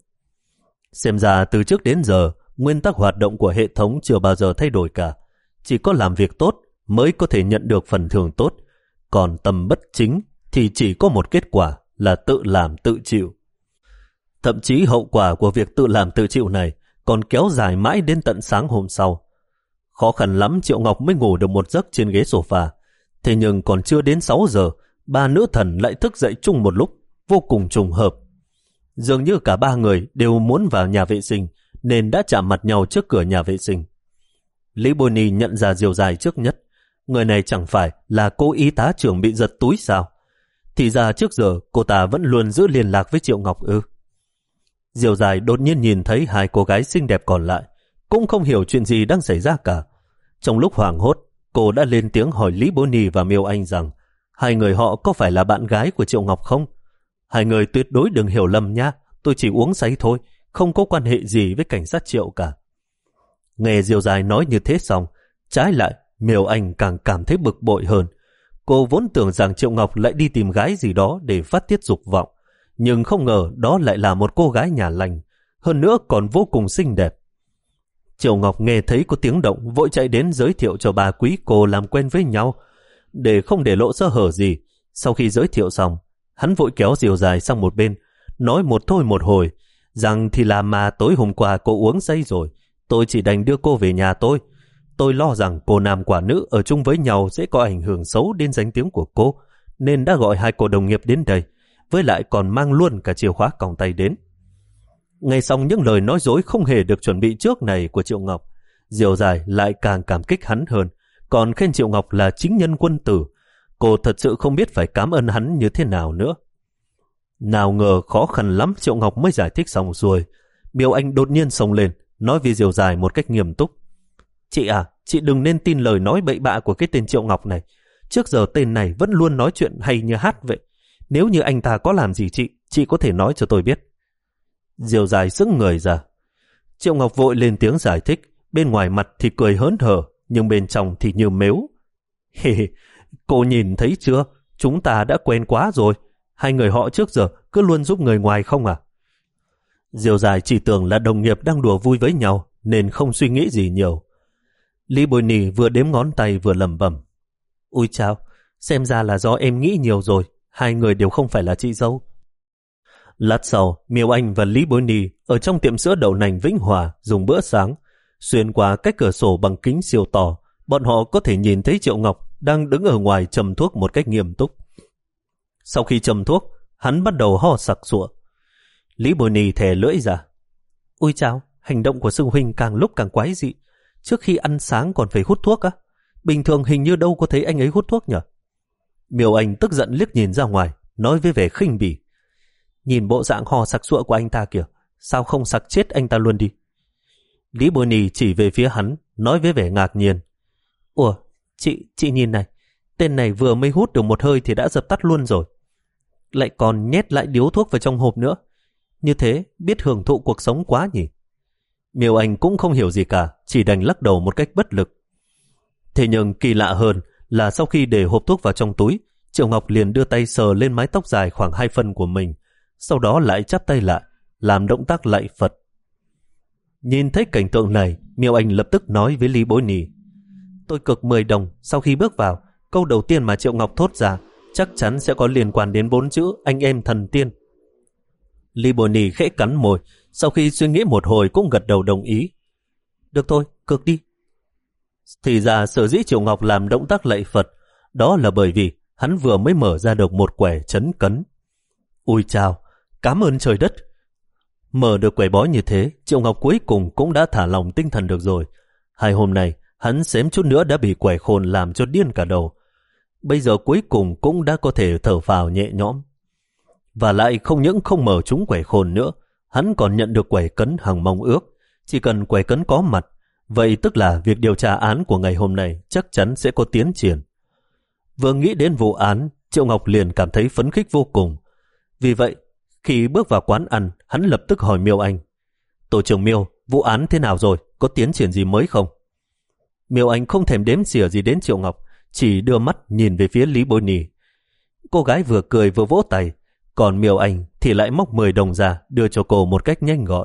Xem ra từ trước đến giờ, nguyên tắc hoạt động của hệ thống chưa bao giờ thay đổi cả. Chỉ có làm việc tốt mới có thể nhận được phần thưởng tốt, còn tâm bất chính thì chỉ có một kết quả là tự làm tự chịu. Thậm chí hậu quả của việc tự làm tự chịu này còn kéo dài mãi đến tận sáng hôm sau. Khó khăn lắm Triệu Ngọc mới ngủ được một giấc trên ghế sofa. Thế nhưng còn chưa đến sáu giờ, ba nữ thần lại thức dậy chung một lúc, vô cùng trùng hợp. Dường như cả ba người đều muốn vào nhà vệ sinh, nên đã chạm mặt nhau trước cửa nhà vệ sinh. Lý Bôi Ni nhận ra Diêu Dai trước nhất. Người này chẳng phải là cô y tá trưởng bị giật túi sao? Thì ra trước giờ cô ta vẫn luôn giữ liên lạc với Triệu Ngọc ư? Diêu Dai đột nhiên nhìn thấy hai cô gái xinh đẹp còn lại, cũng không hiểu chuyện gì đang xảy ra cả. Trong lúc hoảng hốt, cô đã lên tiếng hỏi Lý Bôi Ni và Miêu Anh rằng hai người họ có phải là bạn gái của Triệu Ngọc không? Hai người tuyệt đối đừng hiểu lầm nha, tôi chỉ uống say thôi, không có quan hệ gì với cảnh sát Triệu cả. Nghe Diêu Dai nói như thế xong, trái lại Miêu Anh càng cảm thấy bực bội hơn. Cô vốn tưởng rằng Triệu Ngọc lại đi tìm gái gì đó để phát tiết dục vọng, nhưng không ngờ đó lại là một cô gái nhà lành, hơn nữa còn vô cùng xinh đẹp. Triệu Ngọc nghe thấy có tiếng động, vội chạy đến giới thiệu cho bà quý cô làm quen với nhau. Để không để lộ sơ hở gì, sau khi giới thiệu xong, hắn vội kéo Diêu Dai sang một bên, nói một thôi một hồi, rằng thì là mà tối hôm qua cô uống say rồi, tôi chỉ đành đưa cô về nhà tôi. Tôi lo rằng cô nam quả nữ ở chung với nhau sẽ có ảnh hưởng xấu đến danh tiếng của cô, nên đã gọi hai cô đồng nghiệp đến đây, với lại còn mang luôn cả chìa khóa còng tay đến. Nghe xong những lời nói dối không hề được chuẩn bị trước này của Triệu Ngọc, Diêu Dai lại càng cảm kích hắn hơn, còn khen Triệu Ngọc là chính nhân quân tử. Cô thật sự không biết phải cảm ơn hắn như thế nào nữa. Nào ngờ khó khăn lắm Triệu Ngọc mới giải thích xong rồi, Miêu Anh đột nhiên xông lên, nói với Diêu Dai một cách nghiêm túc. Chị à, chị đừng nên tin lời nói bậy bạ của cái tên Triệu Ngọc này. Trước giờ tên này vẫn luôn nói chuyện hay như hát vậy. Nếu như anh ta có làm gì chị, chị có thể nói cho tôi biết. Diêu Dai sững người ra. Triệu Ngọc vội lên tiếng giải thích, bên ngoài mặt thì cười hớn hở, nhưng bên trong thì như mếu. Hề hề, cô nhìn thấy chưa, chúng ta đã quen quá rồi. Hai người họ trước giờ cứ luôn giúp người ngoài không à? Diêu Dai chỉ tưởng là đồng nghiệp đang đùa vui với nhau, nên không suy nghĩ gì nhiều. Lý Bôi Ni vừa đếm ngón tay vừa lẩm bẩm. Ui chao, xem ra là do em nghĩ nhiều rồi, hai người đều không phải là chị dâu. Lát sau, Miêu Anh và Lý Bôi Ni ở trong tiệm sữa đậu nành Vĩnh Hòa dùng bữa sáng. Xuyên qua cách cửa sổ bằng kính siêu to, bọn họ có thể nhìn thấy Triệu Ngọc đang đứng ở ngoài châm thuốc một cách nghiêm túc. Sau khi châm thuốc, hắn bắt đầu ho sặc sụa. Lý Bôi Ni thè lưỡi ra. Ui chao, hành động của sư huynh càng lúc càng quái dị. Trước khi ăn sáng còn phải hút thuốc á? Bình thường hình như đâu có thấy anh ấy hút thuốc nhỉ? Miêu Anh tức giận liếc nhìn ra ngoài, nói với vẻ khinh bỉ. Nhìn bộ dạng ho sặc sụa của anh ta kìa, sao không sặc chết anh ta luôn đi? Lý Bôi Ni chỉ về phía hắn, nói với vẻ ngạc nhiên. Ủa, chị, chị nhìn này, tên này vừa mới hút được một hơi thì đã dập tắt luôn rồi. Lại còn nhét lại điếu thuốc vào trong hộp nữa. Như thế, biết hưởng thụ cuộc sống quá nhỉ? Miêu Anh cũng không hiểu gì cả, chỉ đành lắc đầu một cách bất lực. Thế nhưng kỳ lạ hơn là sau khi để hộp thuốc vào trong túi, Triệu Ngọc liền đưa tay sờ lên mái tóc dài khoảng hai phân của mình, sau đó lại chắp tay lại, làm động tác lạy Phật. Nhìn thấy cảnh tượng này, Miêu Anh lập tức nói với Lý Bối Nì: tôi cược mười đồng sau khi bước vào, câu đầu tiên mà Triệu Ngọc thốt ra chắc chắn sẽ có liên quan đến bốn chữ anh em thần tiên. Lý Bối Nì khẽ cắn môi, sau khi suy nghĩ một hồi cũng gật đầu đồng ý. Được thôi, cược đi. Thì ra sở dĩ Triệu Ngọc làm động tác lạy Phật, đó là bởi vì hắn vừa mới mở ra được một quẻ trấn cấn. Ui chào, cảm ơn trời đất. Mở được quẻ bói như thế, Triệu Ngọc cuối cùng cũng đã thả lòng tinh thần được rồi. Hai hôm nay, hắn xém chút nữa đã bị quẻ khôn làm cho điên cả đầu. Bây giờ cuối cùng cũng đã có thể thở phào nhẹ nhõm. Và lại không những không mở trúng quẻ khôn nữa, hắn còn nhận được quẻ cấn hằng mong ước. Chỉ cần quẻ cấn có mặt, vậy tức là việc điều tra án của ngày hôm nay chắc chắn sẽ có tiến triển. Vừa nghĩ đến vụ án, Triệu Ngọc liền cảm thấy phấn khích vô cùng. Vì vậy, khi bước vào quán ăn, hắn lập tức hỏi Miêu Anh: tổ trưởng Miêu, vụ án thế nào rồi? Có tiến triển gì mới không? Miêu Anh không thèm đếm xỉa gì đến Triệu Ngọc, chỉ đưa mắt nhìn về phía Lý Bối Nì. Cô gái vừa cười vừa vỗ tay, còn Miêu Anh thì lại móc mười đồng ra đưa cho cô một cách nhanh gọn.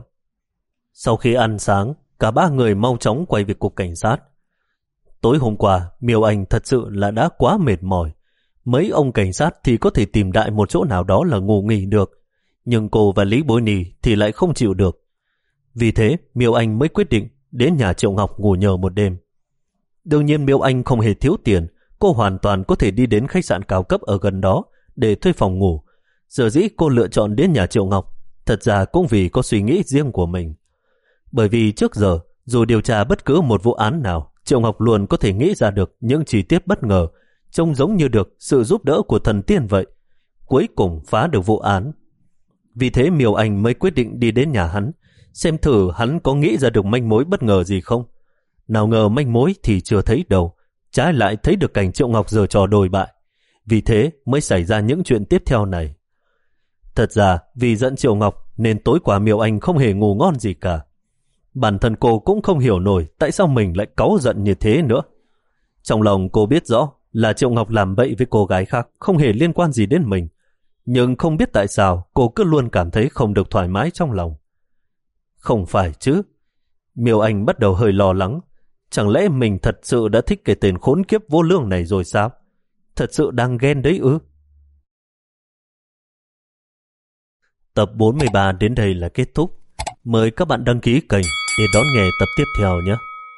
Sau khi ăn sáng, cả ba người mau chóng quay về cục cảnh sát. Tối hôm qua, Miêu Anh thật sự là đã quá mệt mỏi. Mấy ông cảnh sát thì có thể tìm đại một chỗ nào đó là ngủ nghỉ được, nhưng cô và Lý Bối Nì thì lại không chịu được. Vì thế, Miêu Anh mới quyết định đến nhà Triệu Ngọc ngủ nhờ một đêm. Đương nhiên Miêu Anh không hề thiếu tiền, cô hoàn toàn có thể đi đến khách sạn cao cấp ở gần đó để thuê phòng ngủ. Giờ dĩ cô lựa chọn đến nhà Triệu Ngọc, thật ra cũng vì có suy nghĩ riêng của mình. Bởi vì trước giờ, dù điều tra bất cứ một vụ án nào, Triệu Ngọc luôn có thể nghĩ ra được những chi tiết bất ngờ, trông giống như được sự giúp đỡ của thần tiên vậy. Cuối cùng phá được vụ án. Vì thế Miêu Anh mới quyết định đi đến nhà hắn, xem thử hắn có nghĩ ra được manh mối bất ngờ gì không. Nào ngờ manh mối thì chưa thấy đâu, trái lại thấy được cảnh Triệu Ngọc giở trò đồi bại. Vì thế mới xảy ra những chuyện tiếp theo này. Thật ra vì giận Triệu Ngọc nên tối qua Miêu Anh không hề ngủ ngon gì cả. Bản thân cô cũng không hiểu nổi tại sao mình lại cáu giận như thế nữa. Trong lòng cô biết rõ là Triệu Ngọc làm bậy với cô gái khác không hề liên quan gì đến mình. Nhưng không biết tại sao cô cứ luôn cảm thấy không được thoải mái trong lòng. Không phải chứ. Miêu Anh bắt đầu hơi lo lắng. Chẳng lẽ mình thật sự đã thích cái tên khốn kiếp vô lương này rồi sao? Thật sự đang ghen đấy ư? Tập bốn mươi ba đến đây là kết thúc. Mời các bạn đăng ký kênh để đón nghe tập tiếp theo nhé.